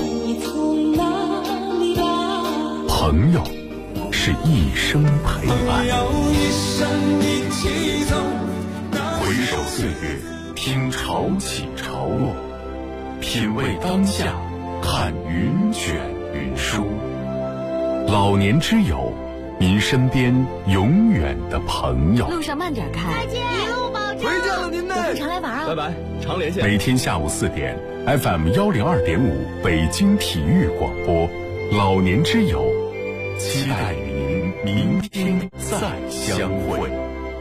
朋友是一生陪伴，回首岁月，听潮起潮落，品味当下，看云卷云舒。老年之友，您身边永远的朋友。 路上慢点开， 再见，一路保重。 回家了您呢， 有空常来玩啊。 拜拜，常联系。 每天下午4点 FM 102.5北京体育广播，老年之友。期待与您明天再相会。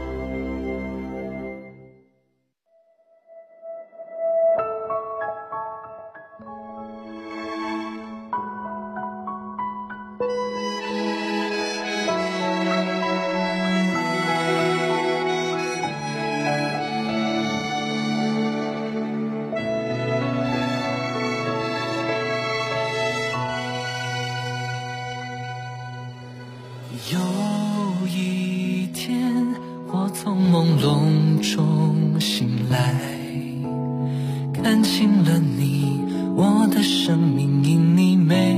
有一天，我从朦胧中醒来，看清了你，我的生命因你美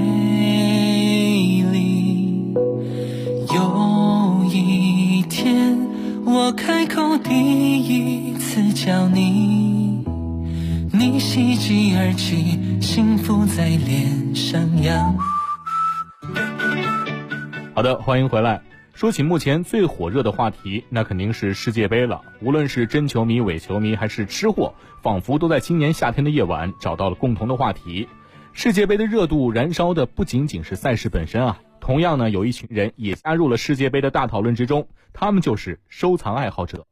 丽。有一天，我开口第一次叫你，你喜极而泣，幸福在脸上扬。 好的，欢迎回来。说起目前最火热的话题，那肯定是世界杯了。无论是真球迷、伪球迷，还是吃货，仿佛都在今年夏天的夜晚找到了共同的话题。世界杯的热度燃烧的不仅仅是赛事本身同样呢，有一群人也加入了世界杯的大讨论之中，他们就是收藏爱好者。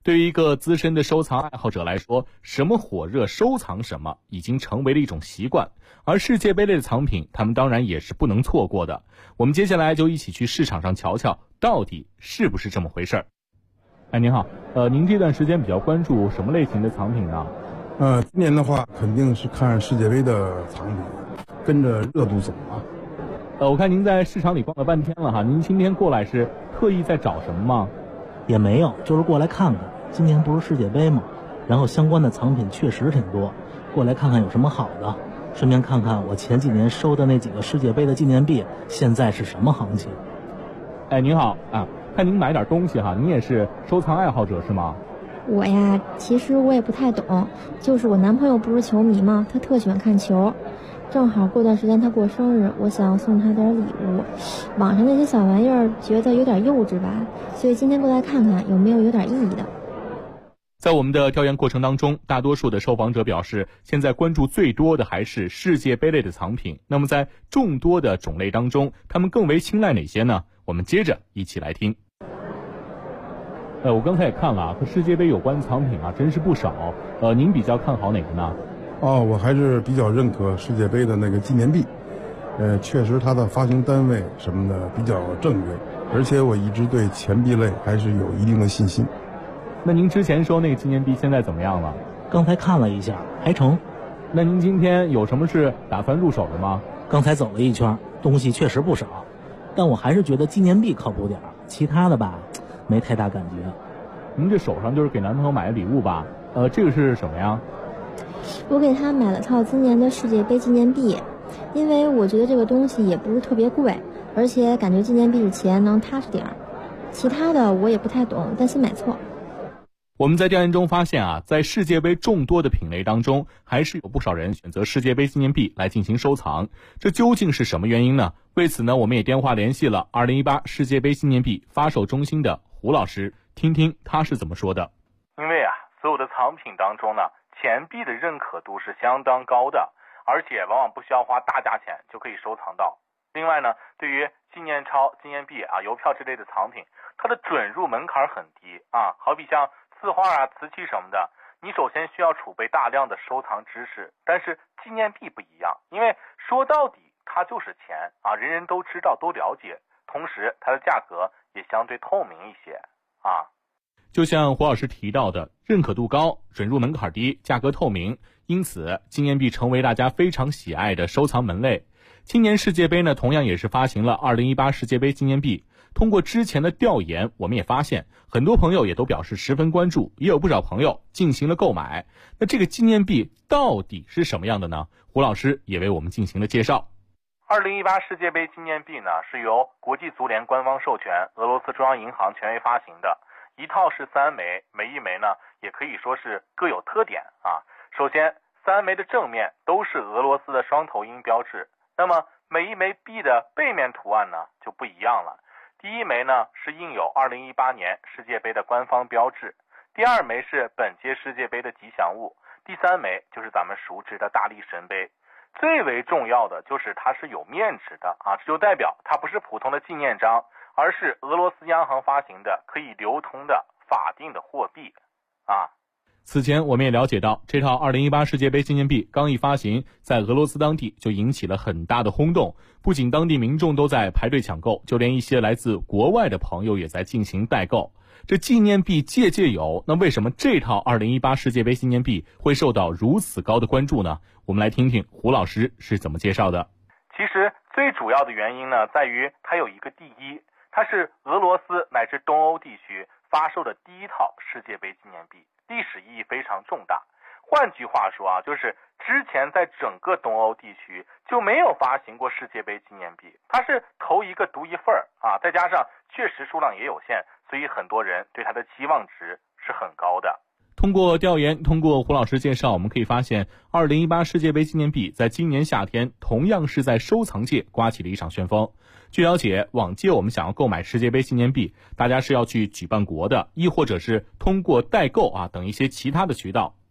对于一个资深的收藏爱好者来说，什么火热收藏什么已经成为了一种习惯，而世界杯类的藏品他们当然也是不能错过的。我们接下来就一起去市场上瞧瞧到底是不是这么回事儿。哎，您好，您这段时间比较关注什么类型的藏品呢？ 今年的话肯定是看世界杯的藏品，跟着热度走啊。 我看您在市场里逛了半天了哈，您今天过来是特意在找什么吗？ 也没有，就是过来看看。今年不是世界杯吗？然后相关的藏品确实挺多，过来看看有什么好的，顺便看看我前几年收的那几个世界杯的纪念币现在是什么行情。 哎，您好啊，看您买点东西哈，您也是收藏爱好者是吗？ 我呀，其实我也不太懂，就是我男朋友不是球迷嘛，他特喜欢看球，正好过段时间他过生日，我想送他点礼物。网上那些小玩意儿觉得有点幼稚吧，所以今天过来看看有没有点意义的。 在我们的调研过程当中，大多数的受访者表示，现在关注最多的还是世界杯类的藏品。那么在众多的种类当中，他们更为青睐哪些呢？我们接着一起来听。我刚才也看了啊，和世界杯有关的藏品啊，真是不少。您比较看好哪个呢？ 我还是比较认可世界杯的那个纪念币，确实它的发行单位什么的比较正规，而且我一直对钱币类还是有一定的信心。 那您之前收那个纪念币现在怎么样了？ 刚才看了一下，还成。 那您今天有什么是打算入手的吗？ 刚才走了一圈，东西确实不少，但我还是觉得纪念币靠谱点，其他的吧，没太大感觉。 您这手上就是给男朋友买的礼物吧？这个是什么呀？ 我给他买了套今年的世界杯纪念币，因为我觉得这个东西也不是特别贵，而且感觉纪念币是钱能踏实点儿。其他的我也不太懂，担心买错。 我们在调研中发现啊，在世界杯众多的品类当中，还是有不少人选择世界杯纪念币来进行收藏。这究竟是什么原因呢？为此呢，我们也电话联系了2018世界杯纪念币发售中心的胡老师，听听他是怎么说的。 因为啊，所有的藏品当中呢，钱币的认可度是相当高的，而且往往不需要花大价钱就可以收藏到。另外呢，对于纪念钞、纪念币啊、邮票之类的藏品，它的准入门槛很低啊，好比像字画啊、瓷器什么的，你首先需要储备大量的收藏知识。但是纪念币不一样，因为说到底它就是钱啊，人人都知道都了解，同时它的价格也相对透明一些啊。 就像胡老师提到的，认可度高，准入门槛低，价格透明，因此纪念币成为大家非常喜爱的收藏门类。今年世界杯呢，同样也是发行了2018世界杯纪念币。通过之前的调研，我们也发现很多朋友也都表示十分关注，也有不少朋友进行了购买。那这个纪念币到底是什么样的呢？胡老师也为我们进行了介绍。 2018世界杯纪念币呢，是由国际足联官方授权，俄罗斯中央银行权威发行的，一套是3枚，每一枚呢也可以说是各有特点啊。首先，3枚的正面都是俄罗斯的双头鹰标志，那么每一枚币的背面图案呢就不一样了。第一枚呢是印有2018年世界杯的官方标志，第二枚是本届世界杯的吉祥物，第3枚就是咱们熟知的大力神杯。最为重要的就是它是有面值的啊，这就代表它不是普通的纪念章，而是俄罗斯央行发行的可以流通的法定的货币啊。 此前我们也了解到，这套2018世界杯纪念币刚一发行，在俄罗斯当地就引起了很大的轰动，不仅当地民众都在排队抢购，就连一些来自国外的朋友也在进行代购。这纪念币届届有，那为什么这套2018世界杯纪念币会受到如此高的关注呢？我们来听听胡老师是怎么介绍的。 其实最主要的原因呢，在于它有一个第一，它是俄罗斯乃至东欧地区发售的第一套世界杯纪念币，历史意义非常重大。换句话说啊，就是之前在整个东欧地区就没有发行过世界杯纪念币，它是头一个独一份啊，再加上确实数量也有限，所以很多人对它的期望值是很高的。 通过调研，通过胡老师介绍，我们可以发现2018世界杯纪念币在今年夏天同样是在收藏界刮起了一场旋风。据了解，往届我们想要购买世界杯纪念币，大家是要去举办国的，亦或者是通过代购啊等一些其他的渠道。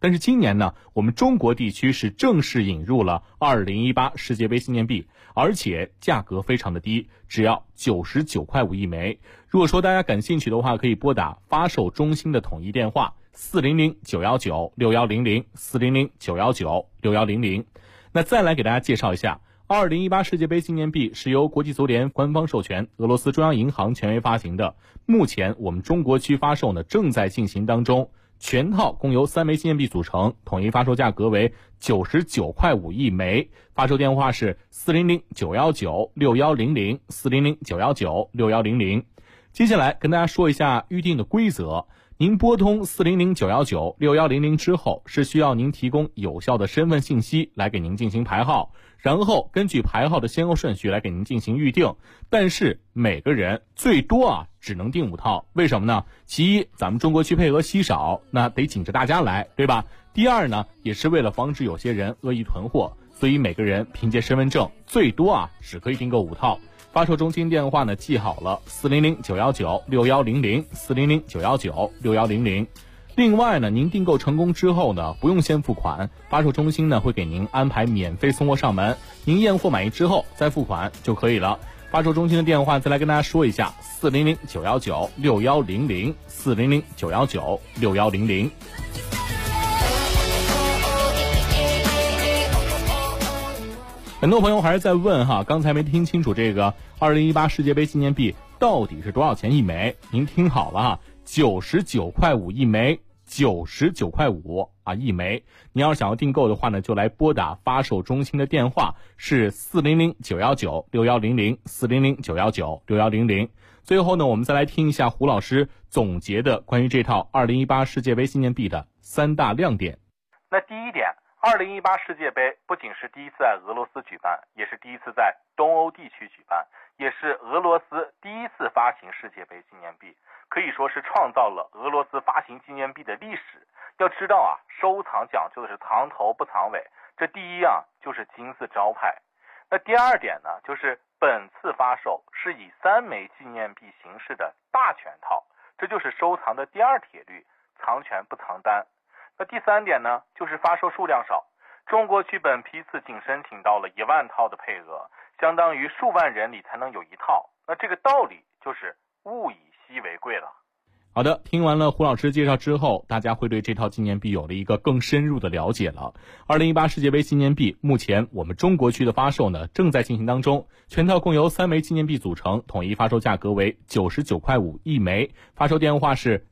但是今年呢，我们中国地区是正式引入了2018世界杯纪念币，而且价格非常的低，只要99.5块一枚。如果说大家感兴趣的话，可以拨打发售中心的统一电话400-919-6100 400-919-6100。那再来给大家介绍一下，2018世界杯纪念币是由国际足联官方授权，俄罗斯中央银行权威发行的。目前我们中国区发售呢正在进行当中，全套共由3枚纪念币组成，统一发售价格为99.5块一枚，发售电话是400-919-6100 400-919-6100。接下来跟大家说一下预定的规则。您拨通400-919-6100之后，是需要您提供有效的身份信息来给您进行排号，然后根据排号的先后顺序来给您进行预定。但是每个人最多只能订5套，为什么呢？其一，咱们中国区配额稀少，那得紧着大家来，对吧？第二呢，也是为了防止有些人恶意囤货，所以每个人凭借身份证最多只可以订购5套。发售中心电话呢记好了，400-919-6100 400-919-6100。另外呢，您订购成功之后呢，不用先付款，发售中心呢会给您安排免费送货上门，您验货满意之后再付款就可以了。发售中心的电话再来跟大家说一下，400-919-6100 400-919-6100。很多朋友还是在问刚才没听清楚这个2018世界杯纪念币到底是多少钱一枚？您听好了99.5块一枚，99.5块一枚。您要是想要订购的话呢，就来拨打发售中心的电话是400-919-6100 400-919-6100。最后呢，我们再来听一下胡老师总结的关于这套2018世界杯纪念币的3大亮点。 那第一点，2018世界杯不仅是第一次在俄罗斯举办，也是第一次在东欧地区举办，也是俄罗斯第一次发行世界杯纪念币，可以说是创造了俄罗斯发行纪念币的历史。要知道收藏讲究的是藏头不藏尾，这第一就是金字招牌。那第二点呢，就是本次发售是以3枚纪念币形式的大全套，这就是收藏的第二铁律，藏全不藏单。那第三点呢，就是发售数量少，中国区本批次仅申请到了1万套的配额，相当于数万人里才能有1套。那这个道理就是物以稀为贵了。 好的，听完了胡老师介绍之后，大家会对这套纪念币有了一个更深入的了解了。2018世界杯纪念币目前我们中国区的发售呢正在进行当中，全套共由3枚纪念币组成，统一发售价格为99.5块一枚，发售电话是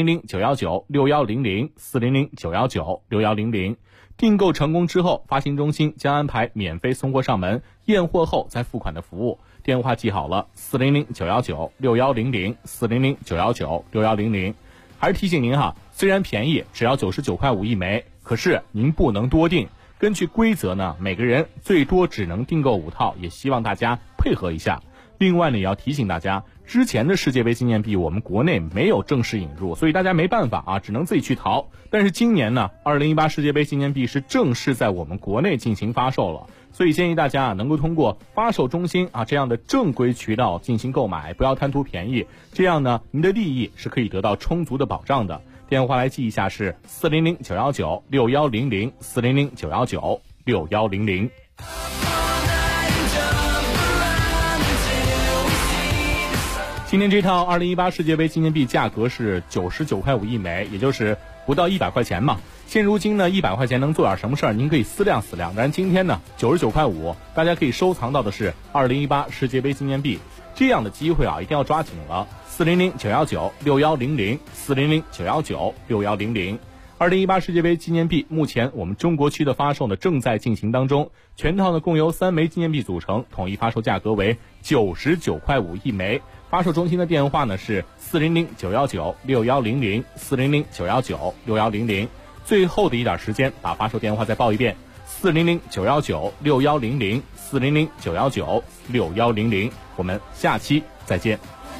400-919-6100 400-919-6100。订购成功之后，发行中心将安排免费送货上门，验货后再付款的服务。电话记好了，400-919-6100 400-919-6100。还是提醒您虽然便宜，只要99.5块一枚，可是您不能多订。根据规则呢，每个人最多只能订购5套，也希望大家配合一下。另外呢，也要提醒大家，之前的世界杯纪念币我们国内没有正式引入，所以大家没办法只能自己去淘。但是今年呢，2018世界杯纪念币是正式在我们国内进行发售了，所以建议大家能够通过发售中心这样的正规渠道进行购买，不要贪图便宜，这样呢您的利益是可以得到充足的保障的。电话来记一下是400-919-6100 400-919-6100。今天这套2018世界杯纪念币价格是99.5块一枚，也就是不到100块钱嘛。现如今呢，100块钱能做点什么事儿？您可以思量思量。但今天呢，99.5块，大家可以收藏到的是2018世界杯纪念币，这样的机会一定要抓紧了。400-919-6100 400-919-6100。2018世界杯纪念币目前我们中国区的发售呢正在进行当中，全套呢共由3枚纪念币组成，统一发售价格为99.5块一枚。发售中心的电话呢是400-919-6100 400-919-6100。最后的一点时间，把发售电话再报一遍：400-919-6100 400-919-6100。我们下期再见。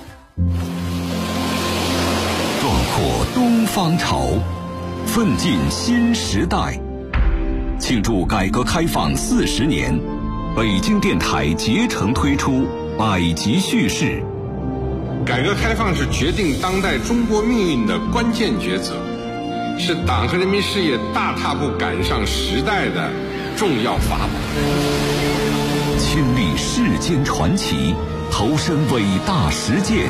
壮阔东方潮，奋进新时代。庆祝改革开放40年，北京电台竭诚推出百集叙事。 改革开放是决定当代中国命运的关键抉择， 是党和人民事业大踏步赶上时代的重要法宝。 亲历世间传奇，投身伟大实践，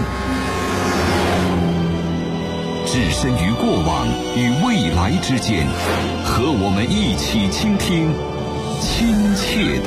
置身于过往与未来之间，和我们一起倾听亲切的